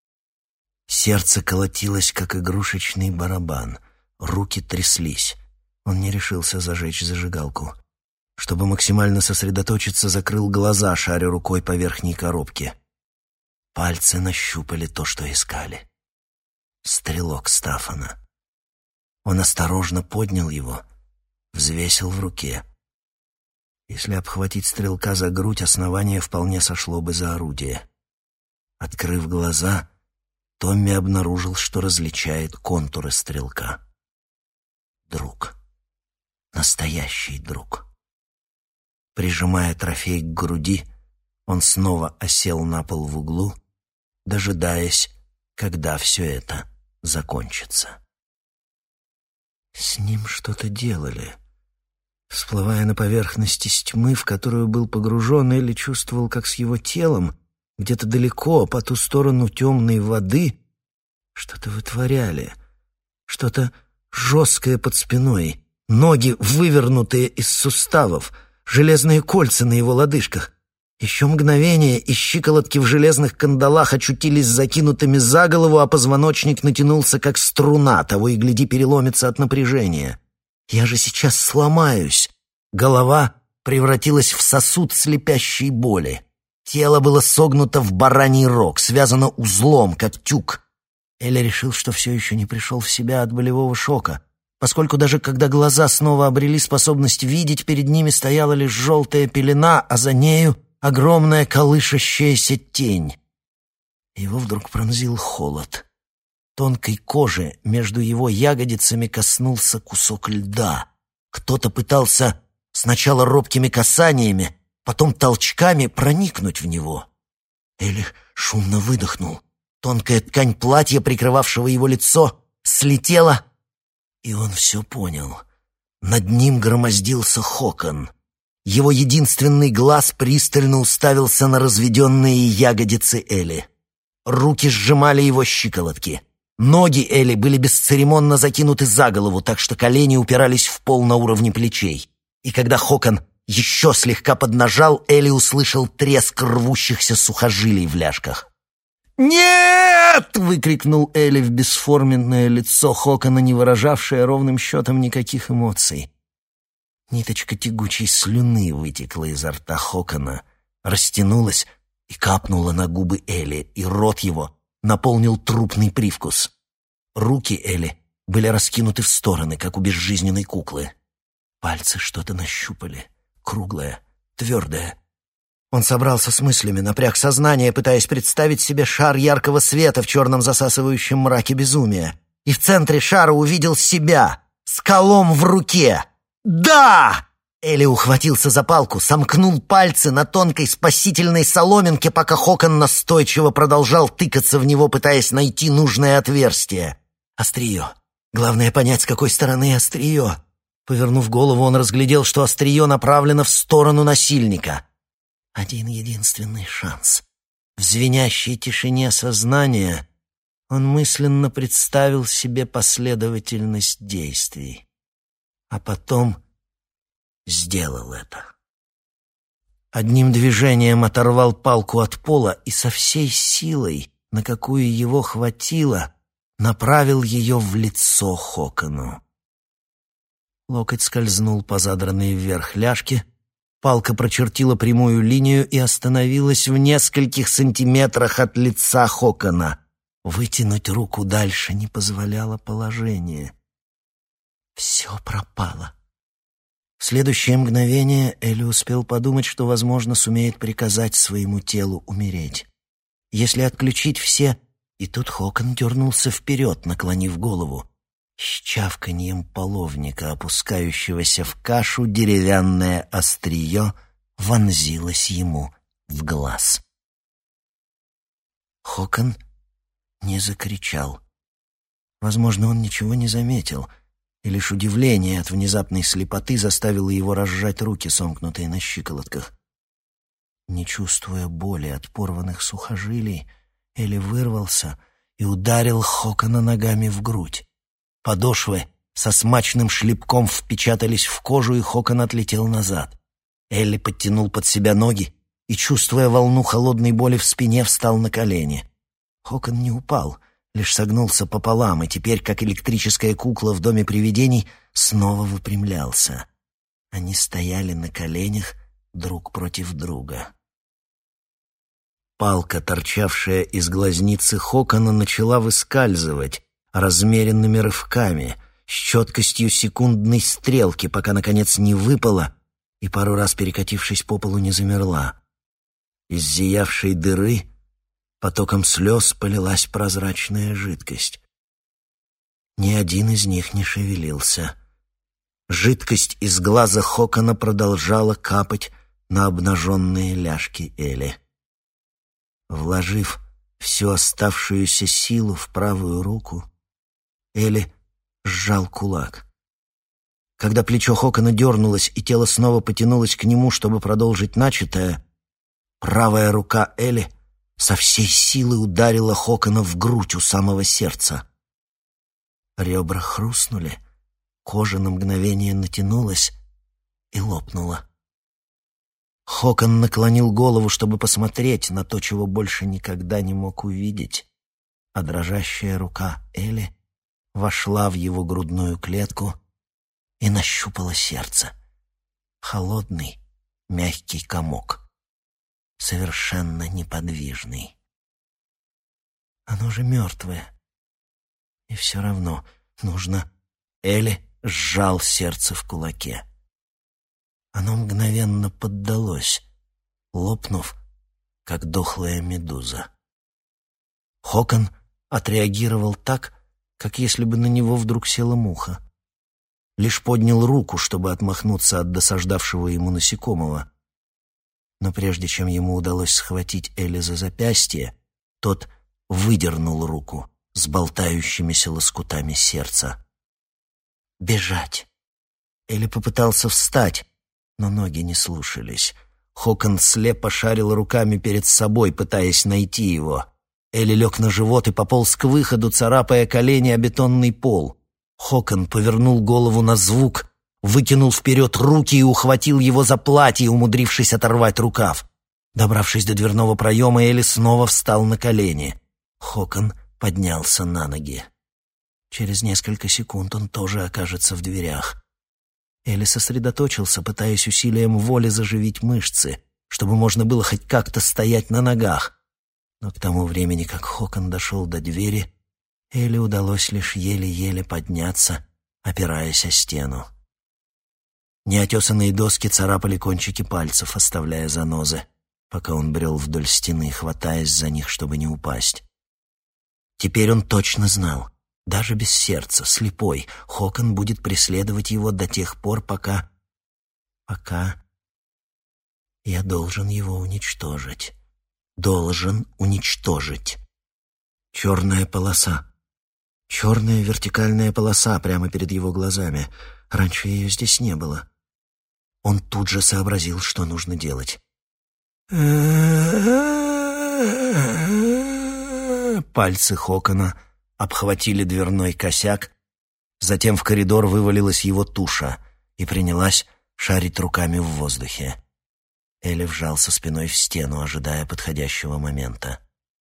Сердце колотилось, как игрушечный барабан. Руки тряслись. Он не решился зажечь зажигалку. Чтобы максимально сосредоточиться, закрыл глаза, шаря рукой по верхней коробке. Пальцы нащупали то, что искали. Стрелок Стаффана. Он осторожно поднял его, взвесил в руке. Если обхватить стрелка за грудь, основание вполне сошло бы за орудие. Открыв глаза, Томми обнаружил, что различает контуры стрелка. Друг. Настоящий друг. Прижимая трофей к груди, он снова осел на пол в углу, дожидаясь, когда все это закончится. С ним что-то делали. Всплывая на поверхность из тьмы, в которую был погружен, Элли чувствовал, как с его телом, где-то далеко, по ту сторону темной воды, что-то вытворяли. Что-то жесткое под спиной, ноги, вывернутые из суставов, железные кольца на его лодыжках. Еще мгновение, и щиколотки в железных кандалах очутились закинутыми за голову, а позвоночник натянулся, как струна, того и гляди переломится от напряжения. «Я же сейчас сломаюсь!» Голова превратилась в сосуд слепящей боли. Тело было согнуто в бараний рог, связано узлом, как тюк. Элли решил, что все еще не пришел в себя от болевого шока, поскольку даже когда глаза снова обрели способность видеть, перед ними стояла лишь желтая пелена, а за нею огромная колышащаяся тень. Его вдруг пронзил холод. Тонкой кожи между его ягодицами коснулся кусок льда. Кто-то пытался сначала робкими касаниями, потом толчками проникнуть в него. Элли шумно выдохнул. Тонкая ткань платья, прикрывавшего его лицо, слетела, и он все понял. Над ним громоздился Хокон. Его единственный глаз пристально уставился на разведенные ягодицы Элли. Руки сжимали его щиколотки. Ноги Элли были бесцеремонно закинуты за голову, так что колени упирались в пол на уровне плечей. И когда Хокон еще слегка поднажал, Элли услышал треск рвущихся сухожилий в ляжках. «Нет!» — выкрикнул Элли в бесформенное лицо Хокона, не выражавшее ровным счетом никаких эмоций. Ниточка тягучей слюны вытекла изо рта Хокона, растянулась и капнула на губы Элли, и рот его наполнил трупный привкус. Руки Элли были раскинуты в стороны, как у безжизненной куклы. Пальцы что-то нащупали, круглое, твердое. Он собрался с мыслями, напряг сознание, пытаясь представить себе шар яркого света в черном засасывающем мраке безумия. И в центре шара увидел себя с колом в руке. «Да!» Элли ухватился за палку, сомкнул пальцы на тонкой спасительной соломинке, пока Хокон настойчиво продолжал тыкаться в него, пытаясь найти нужное отверстие. Острие. Главное понять, с какой стороны острие. Повернув голову, он разглядел, что острие направлено в сторону насильника. Один единственный шанс. В звенящей тишине сознания он мысленно представил себе последовательность действий. А потом сделал это. Одним движением оторвал палку от пола и со всей силой, на какую его хватило, направил ее в лицо Хокону. Локоть скользнул по задранной вверх ляжке, палка прочертила прямую линию и остановилась в нескольких сантиметрах от лица Хокона. Вытянуть руку дальше не позволяло положение. Все пропало. В следующее мгновение Элли успел подумать, что, возможно, сумеет приказать своему телу умереть. Если отключить все... И тут Хокон дернулся вперед, наклонив голову. С чавканьем половника, опускающегося в кашу, деревянное острие вонзилось ему в глаз. Хокон не закричал. Возможно, он ничего не заметил, и лишь удивление от внезапной слепоты заставило его разжать руки, сомкнутые на щиколотках. Не чувствуя боли от порванных сухожилий, Элли вырвался и ударил Хокона ногами в грудь. Подошвы со смачным шлепком впечатались в кожу, и Хокон отлетел назад. Элли подтянул под себя ноги и, чувствуя волну холодной боли в спине, встал на колени. Хокон не упал, лишь согнулся пополам, и теперь, как электрическая кукла в доме привидений, снова выпрямлялся. Они стояли на коленях друг против друга. Палка, торчавшая из глазницы Хокона, начала выскальзывать размеренными рывками, с четкостью секундной стрелки, пока, наконец, не выпала и, пару раз перекатившись по полу, не замерла. Из зиявшей дыры потоком слез полилась прозрачная жидкость. Ни один из них не шевелился. Жидкость из глаза Хокона продолжала капать на обнаженные ляжки Элли. Вложив всю оставшуюся силу в правую руку, Элли сжал кулак. Когда плечо Хокона дернулось и тело снова потянулось к нему, чтобы продолжить начатое, правая рука Элли со всей силы ударила Хокона в грудь у самого сердца. Ребра хрустнули, кожа на мгновение натянулась и лопнула. Хокон наклонил голову, чтобы посмотреть на то, чего больше никогда не мог увидеть, а дрожащая рука Элли вошла в его грудную клетку и нащупала сердце. Холодный, мягкий комок, совершенно неподвижный. Оно же мертвое. И все равно нужно... Элли сжал сердце в кулаке. Оно мгновенно поддалось, лопнув, как дохлая медуза. Хокон отреагировал так, как если бы на него вдруг села муха. Лишь поднял руку, чтобы отмахнуться от досаждавшего ему насекомого. Но прежде чем ему удалось схватить Элли за запястье, тот выдернул руку с болтающимися лоскутами сердца. Бежать. Элли попытался встать, но ноги не слушались. Хокон слепо шарил руками перед собой, пытаясь найти его. Элли лег на живот и пополз к выходу, царапая колени о бетонный пол. Хокон повернул голову на звук, выкинул вперед руки и ухватил его за платье, умудрившись оторвать рукав. Добравшись до дверного проема, Элли снова встал на колени. Хокон поднялся на ноги. Через несколько секунд он тоже окажется в дверях. Элли сосредоточился, пытаясь усилием воли заживить мышцы, чтобы можно было хоть как-то стоять на ногах. Но к тому времени, как Хокон дошел до двери, Элли удалось лишь еле-еле подняться, опираясь о стену. Неотесанные доски царапали кончики пальцев, оставляя занозы, пока он брел вдоль стены, хватаясь за них, чтобы не упасть. Теперь он точно знал, даже без сердца, слепой, Хокон будет преследовать его до тех пор, пока... Пока... Я должен его уничтожить. Должен уничтожить. Черная полоса. Черная вертикальная полоса прямо перед его глазами. Раньше ее здесь не было. Он тут же сообразил, что нужно делать. Пальцы Хокона обхватили дверной косяк, затем в коридор вывалилась его туша и принялась шарить руками в воздухе. Элли вжался спиной в стену, ожидая подходящего момента.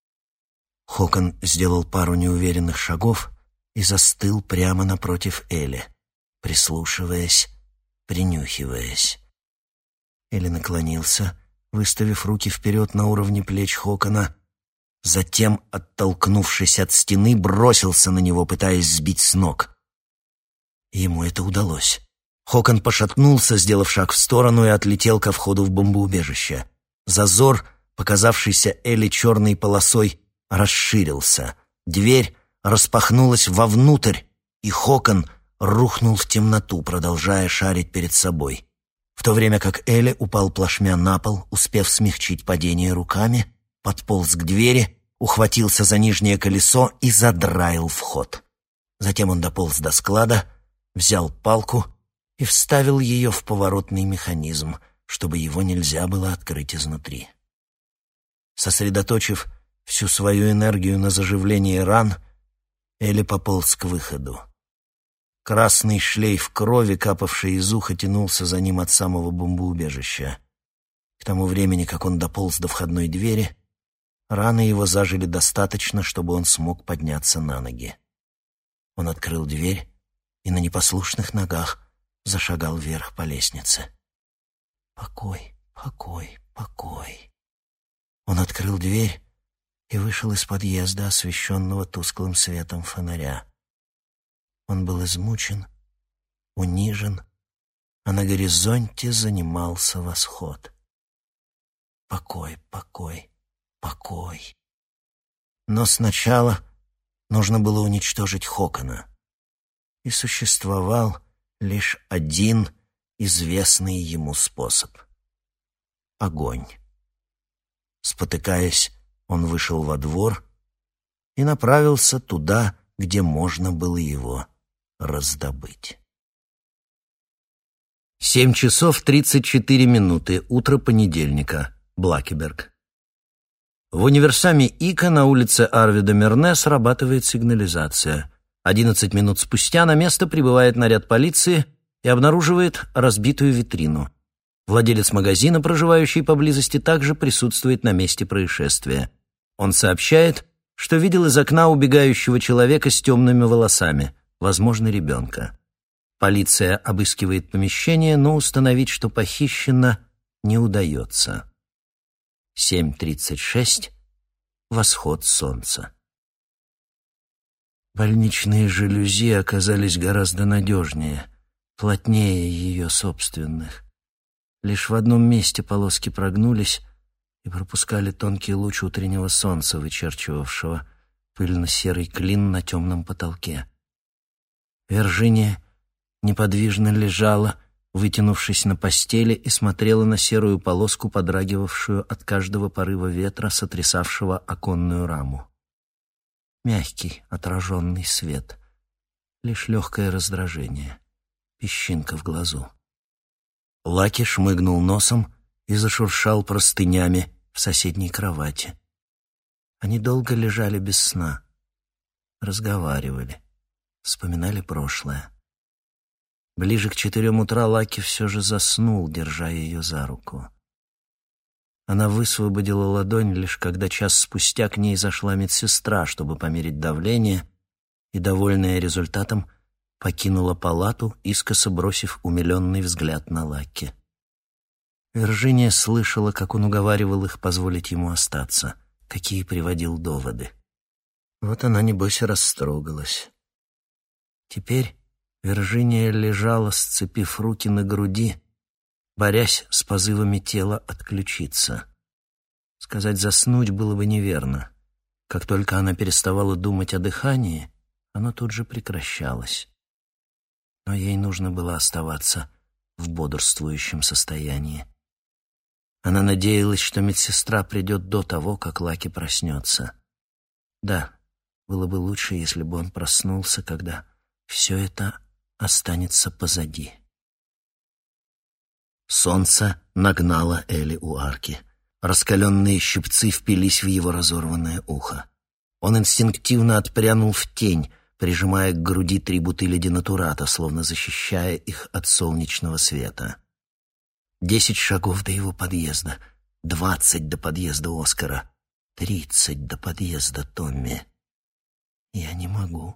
Хокон сделал пару неуверенных шагов и застыл прямо напротив Элли, прислушиваясь, принюхиваясь. Элли наклонился, выставив руки вперед на уровне плеч Хокона, затем, оттолкнувшись от стены, бросился на него, пытаясь сбить с ног. Ему это удалось. Хокон пошатнулся, сделав шаг в сторону, и отлетел ко входу в бомбоубежище. Зазор, показавшийся Элли черной полосой, расширился. Дверь распахнулась вовнутрь, и Хокон рухнул в темноту, продолжая шарить перед собой. В то время как Элли упал плашмя на пол, успев смягчить падение руками, подполз к двери, ухватился за нижнее колесо и задраил вход. Затем он дополз до склада, взял палку и вставил ее в поворотный механизм, чтобы его нельзя было открыть изнутри. Сосредоточив всю свою энергию на заживлении ран, Элли пополз к выходу. Красный шлейф крови, капавший из уха, тянулся за ним от самого бомбоубежища. К тому времени, как он дополз до входной двери, раны его зажили достаточно, чтобы он смог подняться на ноги. Он открыл дверь и на непослушных ногах зашагал вверх по лестнице. Покой, покой, покой. Он открыл дверь и вышел из подъезда, освещенного тусклым светом фонаря. Он был измучен, унижен, а на горизонте занимался восход. Покой, покой, покой. Но сначала нужно было уничтожить Хокона. И существовал лишь один известный ему способ — огонь. Спотыкаясь, он вышел во двор и направился туда, где можно было его раздобыть. Семь часов тридцать четыре минуты. Утро понедельника. Блакеберг. В универсаме Ика на улице Арвида Мерне срабатывает сигнализация. Одиннадцать минут спустя на место прибывает наряд полиции и обнаруживает разбитую витрину. Владелец магазина, проживающий поблизости, также присутствует на месте происшествия. Он сообщает, что видел из окна убегающего человека с темными волосами, возможно, ребенка. Полиция обыскивает помещение, но установить, что похищено, не удается. семь тридцать шесть. Восход солнца. Больничные жалюзи оказались гораздо надежнее, плотнее ее собственных. Лишь в одном месте полоски прогнулись и пропускали тонкий луч утреннего солнца, вычерчивавшего пыльно-серый клин на темном потолке. Виржиния неподвижно лежала, вытянувшись на постели, и смотрела на серую полоску, подрагивавшую от каждого порыва ветра, сотрясавшего оконную раму. Мягкий отраженный свет, лишь легкое раздражение. песчинка в глазу. Лаки шмыгнул носом и зашуршал простынями в соседней кровати. Они долго лежали без сна, разговаривали, вспоминали прошлое. Ближе к четырем утра Лаки все же заснул, держа ее за руку. Она высвободила ладонь, лишь когда час спустя к ней зашла медсестра, чтобы померить давление, и, довольная результатом, покинула палату, искоса бросив умиленный взгляд на Лаки. Виржиния слышала, как он уговаривал их позволить ему остаться, какие приводил доводы. Вот она, небось, и растрогалась. Теперь Виржиния лежала, сцепив руки на груди, борясь с позывами тела отключиться. Сказать «заснуть» было бы неверно. Как только она переставала думать о дыхании, оно тут же прекращалось. Но ей нужно было оставаться в бодрствующем состоянии. Она надеялась, что медсестра придет до того, как Лаки проснется. Да, было бы лучше, если бы он проснулся, когда все это останется позади. Солнце нагнало Элли у арки. Раскаленные щипцы впились в его разорванное ухо. Он инстинктивно отпрянул в тень, прижимая к груди три бутыли денатурата, словно защищая их от солнечного света. Десять шагов до его подъезда, двадцать до подъезда Оскара, тридцать до подъезда Томми. Я не могу.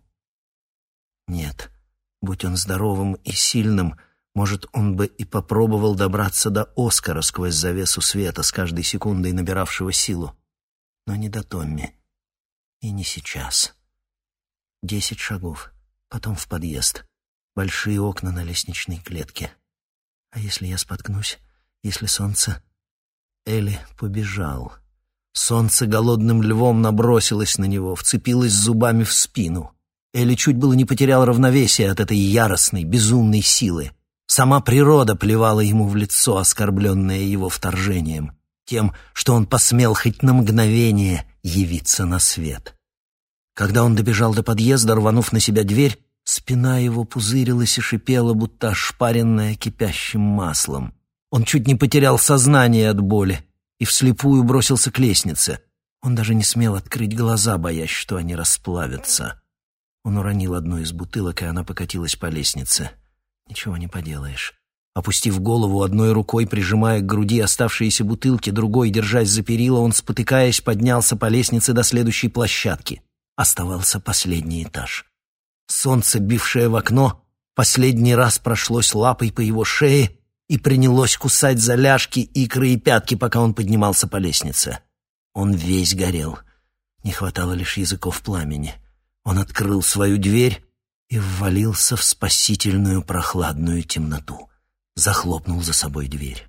Нет, будь он здоровым и сильным, может, он бы и попробовал добраться до Оскара сквозь завесу света, с каждой секундой набиравшего силу. Но не до Томми. И не сейчас. Десять шагов, потом в подъезд. Большие окна на лестничной клетке. А если я споткнусь? Если солнце... Элли побежал. Солнце голодным львом набросилось на него, вцепилось зубами в спину. Элли чуть было не потерял равновесие от этой яростной, безумной силы. Сама природа плевала ему в лицо, оскорбленная его вторжением, тем, что он посмел хоть на мгновение явиться на свет. Когда он добежал до подъезда, рванув на себя дверь, спина его пузырилась и шипела, будто ошпаренная кипящим маслом. Он чуть не потерял сознание от боли и вслепую бросился к лестнице. Он даже не смел открыть глаза, боясь, что они расплавятся. Он уронил одну из бутылок, и она покатилась по лестнице. Ничего не поделаешь. Опустив голову, одной рукой прижимая к груди оставшиеся бутылки, другой, держась за перила, он, спотыкаясь, поднялся по лестнице до следующей площадки. Оставался последний этаж. Солнце, бившее в окно, последний раз прошлось лапой по его шее и принялось кусать за ляжки, икры и пятки, пока он поднимался по лестнице. Он весь горел. Не хватало лишь языков пламени. Он открыл свою дверь и ввалился в спасительную прохладную темноту. Захлопнул за собой дверь.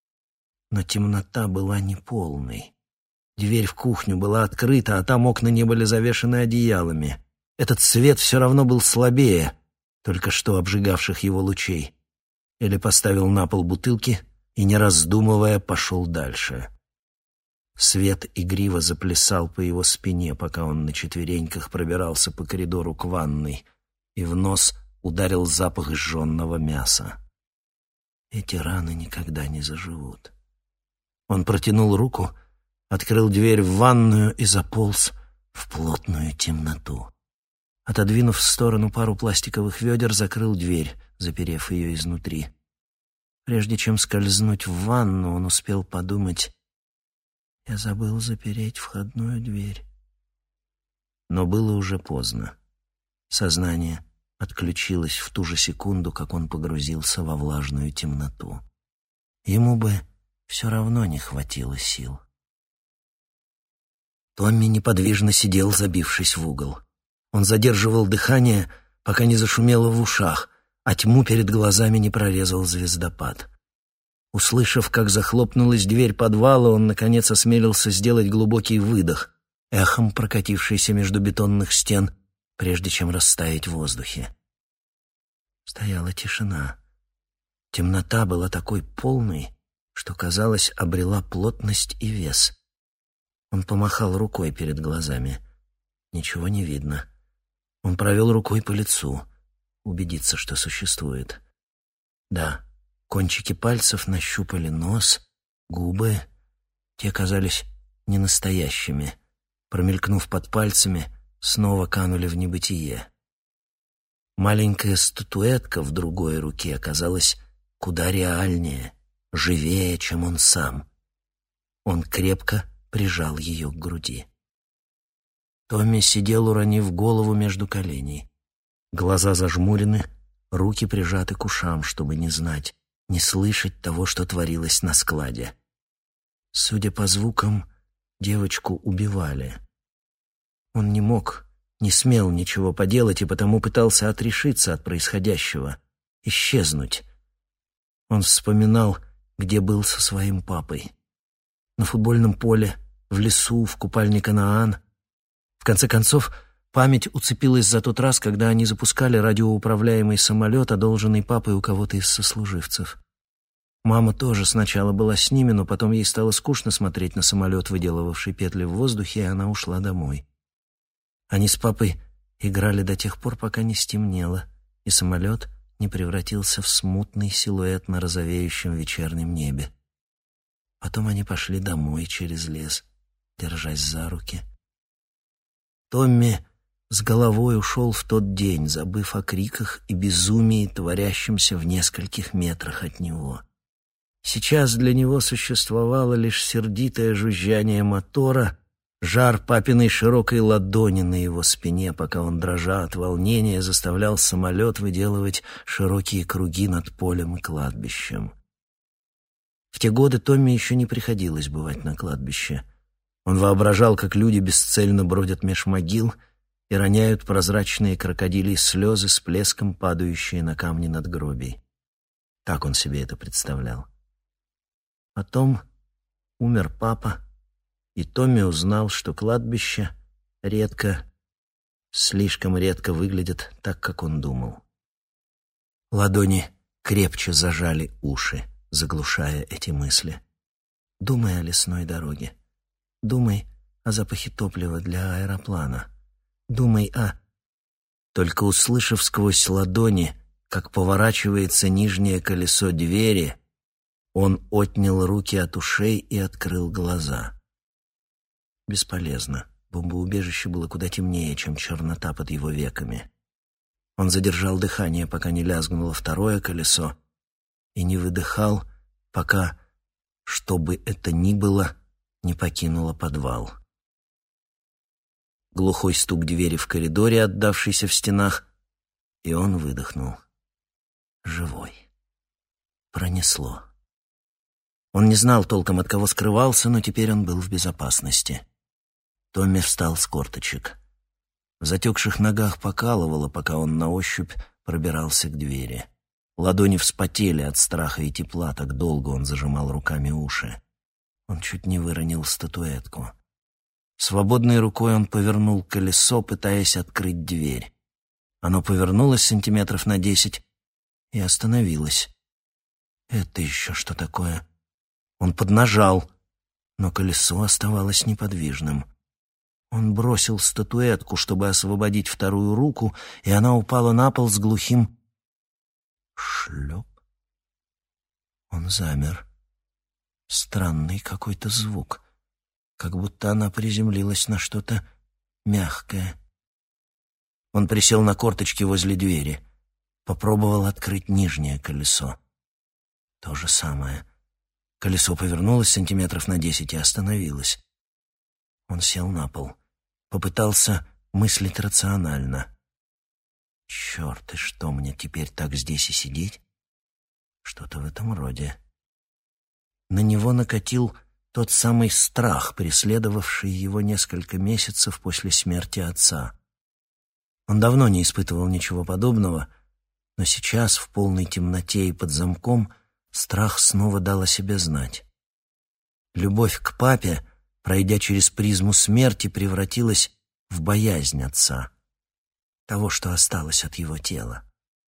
Но темнота была неполной. Дверь в кухню была открыта, а там окна не были завешаны одеялами. Этот свет все равно был слабее только что обжигавших его лучей. Элли поставил на пол бутылки и, не раздумывая, пошел дальше. Свет игриво заплясал по его спине, пока он на четвереньках пробирался по коридору к ванной, и в нос ударил запах сжженного мяса. Эти раны никогда не заживут. Он протянул руку, открыл дверь в ванную и заполз в плотную темноту. Отодвинув в сторону пару пластиковых ведер, закрыл дверь, заперев ее изнутри. Прежде чем скользнуть в ванну, он успел подумать: «Я забыл запереть входную дверь». Но было уже поздно. Сознание отключилось в ту же секунду, как он погрузился во влажную темноту. Ему бы все равно не хватило сил. Томми неподвижно сидел, забившись в угол. Он задерживал дыхание, пока не зашумело в ушах, а тьму перед глазами не прорезал звездопад. Услышав, как захлопнулась дверь подвала, он, наконец, осмелился сделать глубокий выдох, эхом прокатившийся между бетонных стен, прежде чем растаять в воздухе. Стояла тишина. Темнота была такой полной, что, казалось, обрела плотность и вес. Он помахал рукой перед глазами. Ничего не видно. Он провел рукой по лицу, убедиться, что существует. Да, кончики пальцев нащупали нос, губы. Те казались ненастоящими. Промелькнув под пальцами, снова канули в небытие. Маленькая статуэтка в другой руке оказалась куда реальнее, живее, чем он сам. Он крепко прижал ее к груди. Томми сидел, уронив голову между коленей. Глаза зажмурены, руки прижаты к ушам, чтобы не знать, не слышать того, что творилось на складе. Судя по звукам, девочку убивали. Он не мог, не смел ничего поделать и потому пытался отрешиться от происходящего, исчезнуть. Он вспоминал, где был со своим папой. На футбольном поле, в лесу, в купальне Канаан. В конце концов, память уцепилась за тот раз, когда они запускали радиоуправляемый самолет, одолженный папой у кого-то из сослуживцев. Мама тоже сначала была с ними, но потом ей стало скучно смотреть на самолет, выделывавший петли в воздухе, и она ушла домой. Они с папой играли до тех пор, пока не стемнело, и самолет не превратился в смутный силуэт на розовеющем вечернем небе. Потом они пошли домой через лес, держась за руки. Томми с головой ушел в тот день, забыв о криках и безумии, творящемся в нескольких метрах от него. Сейчас для него существовало лишь сердитое жужжание мотора, жар папиной широкой ладони на его спине, пока он, дрожа от волнения, заставлял самолет выделывать широкие круги над полем и кладбищем. В те годы Томми еще не приходилось бывать на кладбище. Он воображал, как люди бесцельно бродят меж могил и роняют прозрачные крокодилии слезы с плеском, падающие на камни надгробий. Так он себе это представлял. Потом умер папа, и Томми узнал, что кладбище редко, слишком редко выглядит так, как он думал. Ладони крепче зажали уши, заглушая эти мысли. Думай о лесной дороге. Думай о запахе топлива для аэроплана. Думай о... Только услышав сквозь ладони, как поворачивается нижнее колесо двери, он отнял руки от ушей и открыл глаза. Бесполезно. Бомбоубежище было куда темнее, чем чернота под его веками. Он задержал дыхание, пока не лязгнуло второе колесо, и не выдыхал, пока, что бы это ни было, не покинуло подвал. Глухой стук двери в коридоре, отдавшийся в стенах, и он выдохнул. Живой. Пронесло. Он не знал толком, от кого скрывался, но теперь он был в безопасности. Томми встал с корточек. В затекших ногах покалывало, пока он на ощупь пробирался к двери. Ладони вспотели от страха и тепла, так долго он зажимал руками уши. Он чуть не выронил статуэтку. Свободной рукой он повернул колесо, пытаясь открыть дверь. Оно повернулось сантиметров на десять и остановилось. Это еще что такое? Он поднажал, но колесо оставалось неподвижным. Он бросил статуэтку, чтобы освободить вторую руку, и она упала на пол с глухим шлеп. Он замер. Странный какой-то звук, как будто она приземлилась на что-то мягкое. Он присел на корточки возле двери, попробовал открыть нижнее колесо. То же самое. Колесо повернулось сантиметров на десять и остановилось. Он сел на пол, попытался мыслить рационально. «Черт, и что, мне теперь так здесь и сидеть?» Что-то в этом роде. На него накатил тот самый страх, преследовавший его несколько месяцев после смерти отца. Он давно не испытывал ничего подобного, но сейчас, в полной темноте и под замком, страх снова дал о себе знать. Любовь к папе, пройдя через призму смерти, превратилась в боязнь отца, того, что осталось от его тела.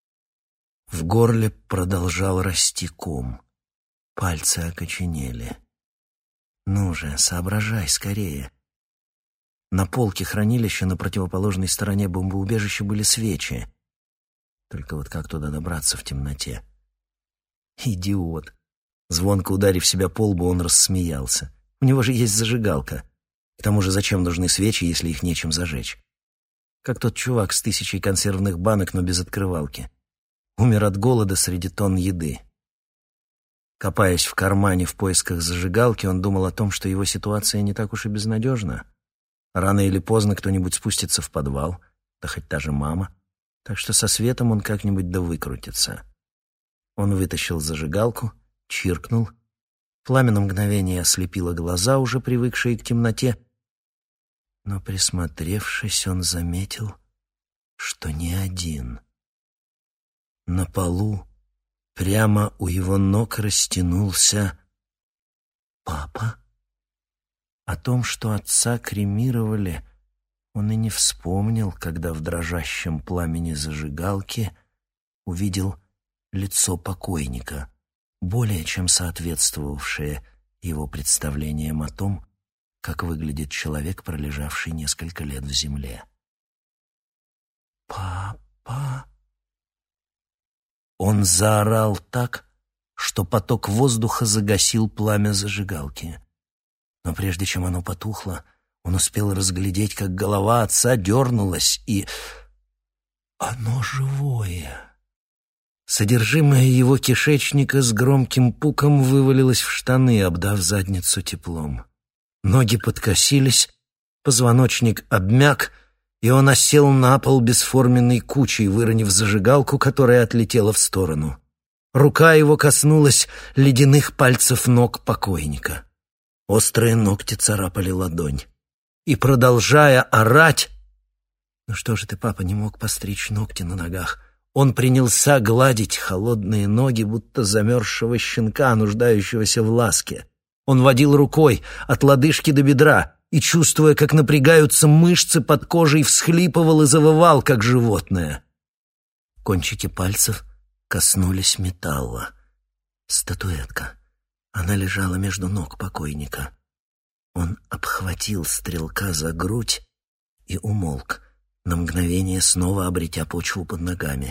В горле продолжал расти ком. Пальцы окоченели. «Ну же, соображай скорее». На полке хранилища на противоположной стороне бомбоубежища были свечи. Только вот как туда добраться в темноте? Идиот. Звонко ударив себя по лбу, он рассмеялся. У него же есть зажигалка. К тому же зачем нужны свечи, если их нечем зажечь? Как тот чувак с тысячей консервных банок, но без открывалки. Умер от голода среди тонн еды. Копаясь в кармане в поисках зажигалки, он думал о том, что его ситуация не так уж и безнадежна. Рано или поздно кто-нибудь спустится в подвал, да хоть та же мама. Так что со светом он как-нибудь да выкрутится. Он вытащил зажигалку, чиркнул. Пламя на мгновение ослепило глаза, уже привыкшие к темноте. Но, присмотревшись, он заметил, что не один. На полу, прямо у его ног, растянулся папа. О том, что отца кремировали, он и не вспомнил, когда в дрожащем пламени зажигалки увидел лицо покойника, более чем соответствовавшее его представлениям о том, как выглядит человек, пролежавший несколько лет в земле. «Папа!» Он заорал так, что поток воздуха загасил пламя зажигалки. Но прежде чем оно потухло, он успел разглядеть, как голова отца дернулась, и... Оно живое! Содержимое его кишечника с громким пуком вывалилось в штаны, обдав задницу теплом. Ноги подкосились, позвоночник обмяк, и он осел на пол бесформенной кучей, выронив зажигалку, которая отлетела в сторону. Рука его коснулась ледяных пальцев ног покойника. Острые ногти царапали ладонь. И, продолжая орать... «Ну что же ты, папа, не мог постричь ногти на ногах?» Он принялся гладить холодные ноги, будто замерзшего щенка, нуждающегося в ласке. Он водил рукой от лодыжки до бедра и, чувствуя, как напрягаются мышцы под кожей, всхлипывал и завывал, как животное. Кончики пальцев коснулись металла. Статуэтка. Она лежала между ног покойника. Он обхватил стрелка за грудь и умолк, на мгновение снова обретя почву под ногами.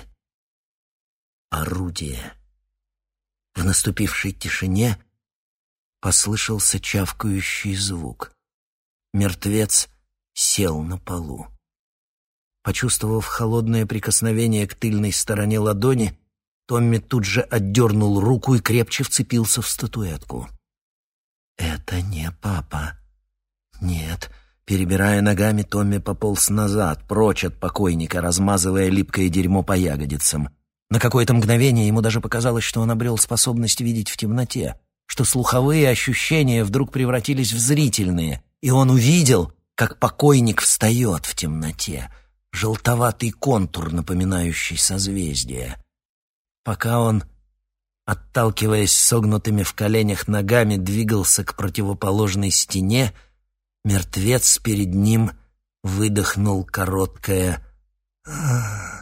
Орудие. В наступившей тишине послышался чавкающий звук. Мертвец сел на полу. Почувствовав холодное прикосновение к тыльной стороне ладони, Томми тут же отдернул руку и крепче вцепился в статуэтку. «Это не папа. Нет». Перебирая ногами, Томми пополз назад, прочь от покойника, размазывая липкое дерьмо по ягодицам. На какое-то мгновение ему даже показалось, что он обрел способность видеть в темноте, что слуховые ощущения вдруг превратились в зрительные, и он увидел, как покойник встает в темноте, желтоватый контур, напоминающий созвездие. Пока он, отталкиваясь согнутыми в коленях ногами, двигался к противоположной стене, мертвец перед ним выдохнул короткое «Ах».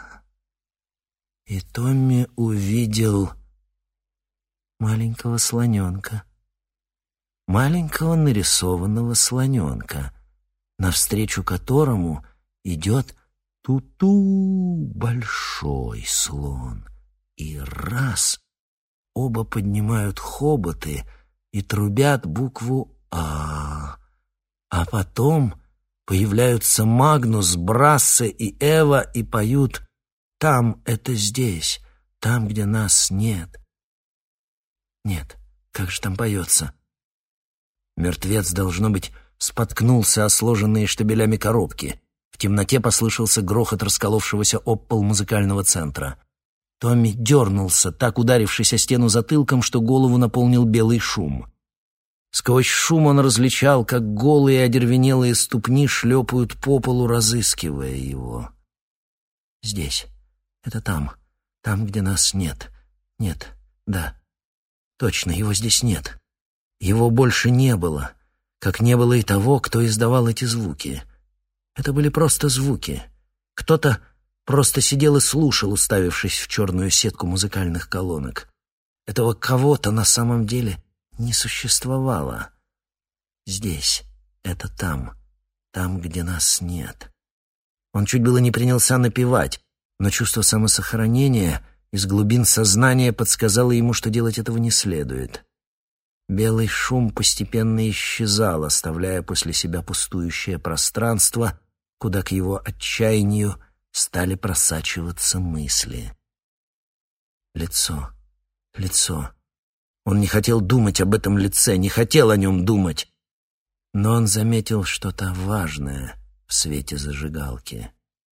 И Томми увидел маленького слоненка. Маленького нарисованного слоненка, навстречу которому идет ту-ту большой слон. И раз оба поднимают хоботы и трубят букву «А». А потом появляются Магнус, Брассе и Эва и поют «Там — это здесь, там, где нас нет». Нет, как же там поется? Мертвец, должно быть, споткнулся о сложенные штабелями коробки. В темноте послышался грохот расколовшегося об пол музыкального центра. Томми дернулся, так ударившись о стену затылком, что голову наполнил белый шум. Сквозь шум он различал, как голые одервенелые ступни шлепают по полу, разыскивая его. Здесь. Это там. Там, где нас нет. Нет. Да. Точно, его здесь нет. Его больше не было, как не было и того, кто издавал эти звуки. Это были просто звуки. Кто-то просто сидел и слушал, уставившись в черную сетку музыкальных колонок. Этого кого-то на самом деле не существовало. Здесь, это там, там, где нас нет. Он чуть было не принялся напевать, но чувство самосохранения Из глубин сознания подсказало ему, что делать этого не следует. Белый шум постепенно исчезал, оставляя после себя пустующее пространство, куда к его отчаянию стали просачиваться мысли. Лицо, лицо. Он не хотел думать об этом лице, не хотел о нем думать. Но он заметил что-то важное в свете зажигалки.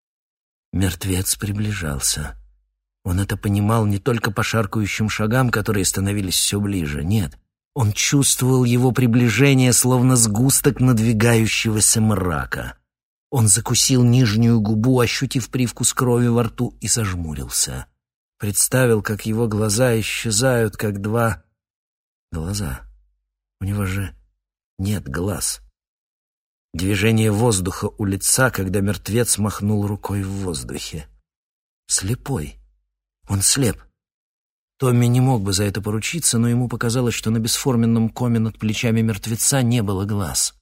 Мертвец приближался. Он это понимал не только по шаркающим шагам, которые становились все ближе. Нет, он чувствовал его приближение, словно сгусток надвигающегося мрака. Он закусил нижнюю губу, ощутив привкус крови во рту, и зажмурился. Представил, как его глаза исчезают, как два... Глаза. У него же нет глаз. Движение воздуха у лица, когда мертвец махнул рукой в воздухе. Слепой. Он слеп. Томми не мог бы за это поручиться, но ему показалось, что на бесформенном коме над плечами мертвеца не было глаз.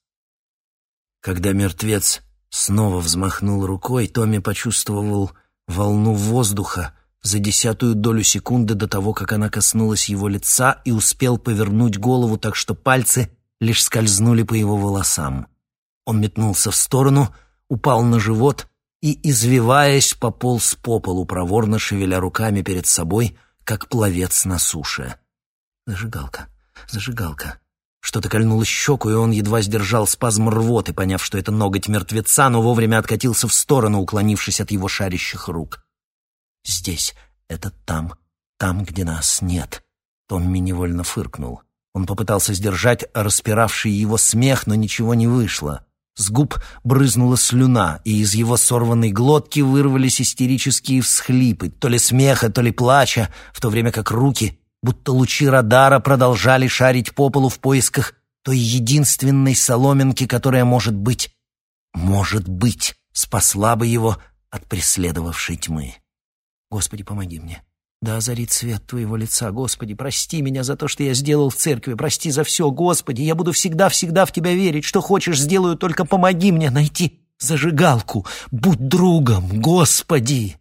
Когда мертвец снова взмахнул рукой, Томми почувствовал волну воздуха за десятую долю секунды до того, как она коснулась его лица, и успел повернуть голову так, что пальцы лишь скользнули по его волосам. Он метнулся в сторону, упал на живот и, извиваясь, пополз по полу, проворно шевеля руками перед собой, как пловец на суше. Зажигалка, зажигалка. Что-то кольнуло щеку, и он едва сдержал спазм рвоты, поняв, что это ноготь мертвеца, но вовремя откатился в сторону, уклонившись от его шарящих рук. «Здесь, это там, там, где нас нет». Томми невольно фыркнул. Он попытался сдержать распиравший его смех, но ничего не вышло. С губ брызнула слюна, и из его сорванной глотки вырвались истерические всхлипы, то ли смеха, то ли плача, в то время как руки, будто лучи радара, продолжали шарить по полу в поисках той единственной соломинки, которая, может быть, может быть, спасла бы его от преследовавшей тьмы. «Господи, помоги мне. Да озарит свет Твоего лица. Господи, прости меня за то, что я сделал в церкви. Прости за все, Господи. Я буду всегда-всегда в Тебя верить. Что хочешь, сделаю, только помоги мне найти зажигалку. Будь другом, Господи!»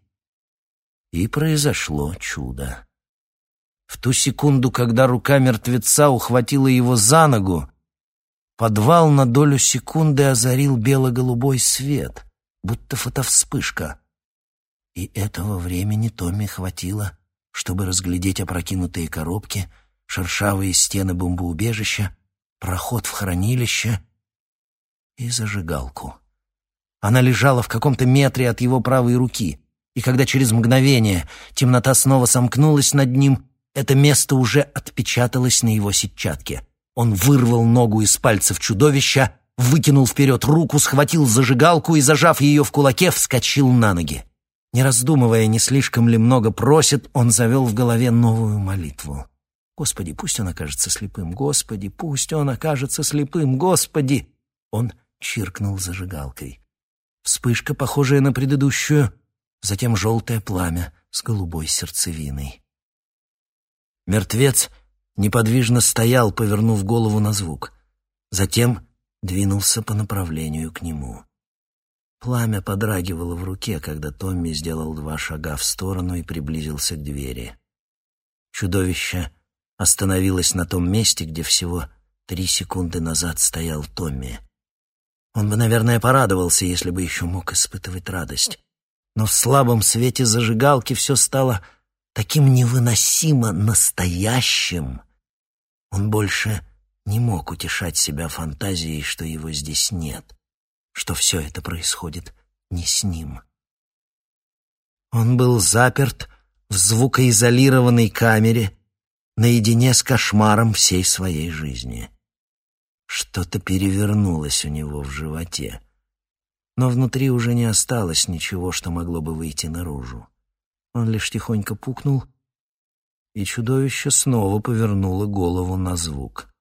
И произошло чудо. В ту секунду, когда рука мертвеца ухватила его за ногу, подвал на долю секунды озарил бело-голубой свет, будто фотовспышка. И этого времени Томми хватило, чтобы разглядеть опрокинутые коробки, шершавые стены бомбоубежища, проход в хранилище и зажигалку. Она лежала в каком-то метре от его правой руки, и когда через мгновение темнота снова сомкнулась над ним, это место уже отпечаталось на его сетчатке. Он вырвал ногу из пальцев чудовища, выкинул вперед руку, схватил зажигалку и, зажав ее в кулаке, вскочил на ноги. Не раздумывая, не слишком ли много просит, он завел в голове новую молитву. «Господи, пусть он окажется слепым! Господи, пусть он окажется слепым! Господи!» Он чиркнул зажигалкой. Вспышка, похожая на предыдущую, затем желтое пламя с голубой сердцевиной. Мертвец неподвижно стоял, повернув голову на звук. Затем двинулся по направлению к нему. Пламя подрагивало в руке, когда Томми сделал два шага в сторону и приблизился к двери. Чудовище остановилось на том месте, где всего три секунды назад стоял Томми. Он бы, наверное, порадовался, если бы еще мог испытывать радость. Но в слабом свете зажигалки все стало таким невыносимо настоящим. Он больше не мог утешать себя фантазией, что его здесь нет, что все это происходит не с ним. Он был заперт в звукоизолированной камере наедине с кошмаром всей своей жизни. Что-то перевернулось у него в животе, но внутри уже не осталось ничего, что могло бы выйти наружу. Он лишь тихонько пукнул, и чудовище снова повернуло голову на звук.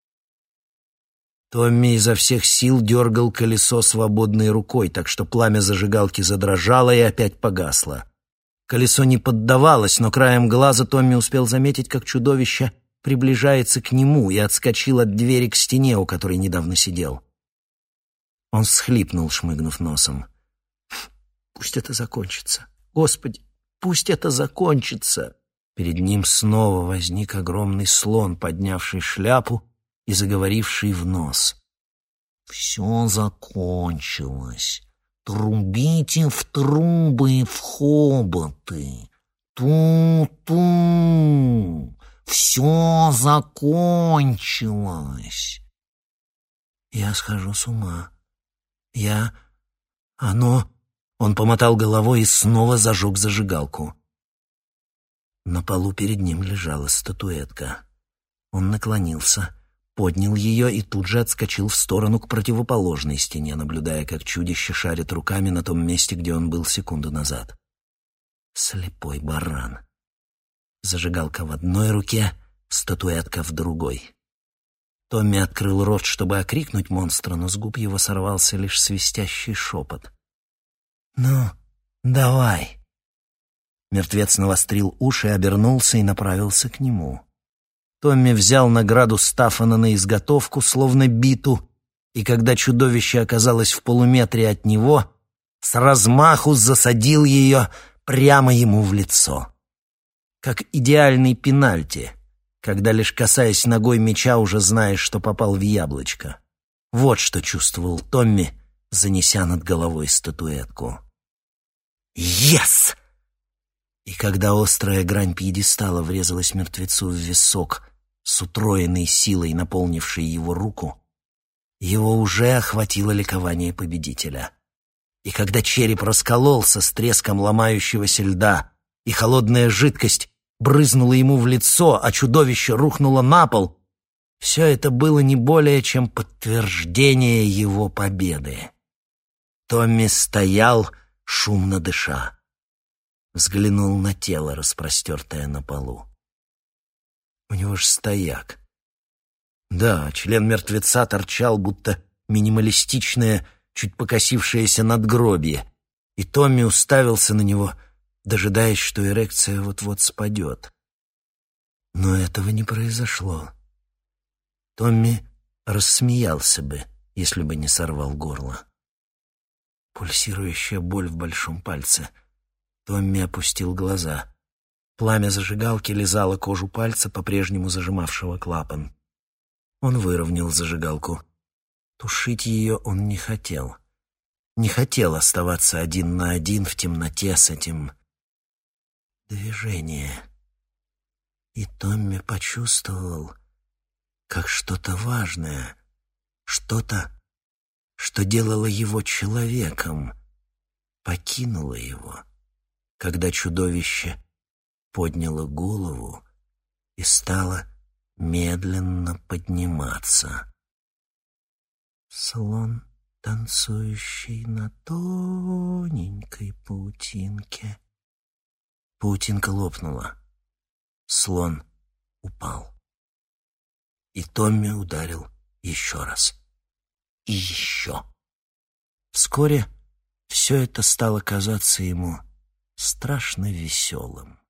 Томми изо всех сил дергал колесо свободной рукой, так что пламя зажигалки задрожало и опять погасло. Колесо не поддавалось, но краем глаза Томми успел заметить, как чудовище приближается к нему, и отскочил от двери к стене, у которой недавно сидел. Он всхлипнул, шмыгнув носом. «Пусть это закончится. Господи, Пусть это закончится. Перед ним снова возник огромный слон, поднявший шляпу и заговоривший в нос. «Все закончилось. Трубите в трубы, в хоботы. Ту-ту. Все закончилось». Я схожу с ума. Я... Оно... Он помотал головой и снова зажег зажигалку. На полу перед ним лежала статуэтка. Он наклонился, поднял ее и тут же отскочил в сторону к противоположной стене, наблюдая, как чудище шарит руками на том месте, где он был секунду назад. Слепой баран. Зажигалка в одной руке, статуэтка в другой. Томми открыл рот, чтобы окрикнуть монстра, но с губ его сорвался лишь свистящий шепот. «Ну, давай!» Мертвец навострил уши, обернулся и направился к нему. Томми взял награду Стаффана на изготовку, словно биту, и когда чудовище оказалось в полуметре от него, с размаху засадил ее прямо ему в лицо. Как идеальный пенальти, когда, лишь касаясь ногой мяча, уже знаешь, что попал в яблочко. Вот что чувствовал Томми, занеся над головой статуэтку. «Ес!» И когда острая грань пьедестала врезалась мертвецу в висок с утроенной силой, наполнившей его руку, его уже охватило ликование победителя. И когда череп раскололся с треском ломающегося льда, и холодная жидкость брызнула ему в лицо, а чудовище рухнуло на пол, все это было не более чем подтверждение его победы. Томми стоял, шумно дыша. Взглянул на тело, распростертое на полу. У него ж стояк. Да, член мертвеца торчал, будто минималистичное, чуть покосившееся надгробие, и Томми уставился на него, дожидаясь, что эрекция вот-вот спадет. Но этого не произошло. Томми рассмеялся бы, если бы не сорвал горло. Пульсирующая боль в большом пальце. Томми опустил глаза. Пламя зажигалки лизало кожу пальца, по-прежнему зажимавшего клапан. Он выровнял зажигалку. Тушить ее он не хотел. Не хотел оставаться один на один в темноте с этим... движение. И Томми почувствовал, как что-то важное, что-то, что делало его человеком, покинуло его, когда чудовище подняло голову и стало медленно подниматься. Слон, танцующий на тоненькой паутинке. Паутинка лопнула. Слон упал. И Томми ударил еще раз. И еще. Вскоре все это стало казаться ему страшно веселым.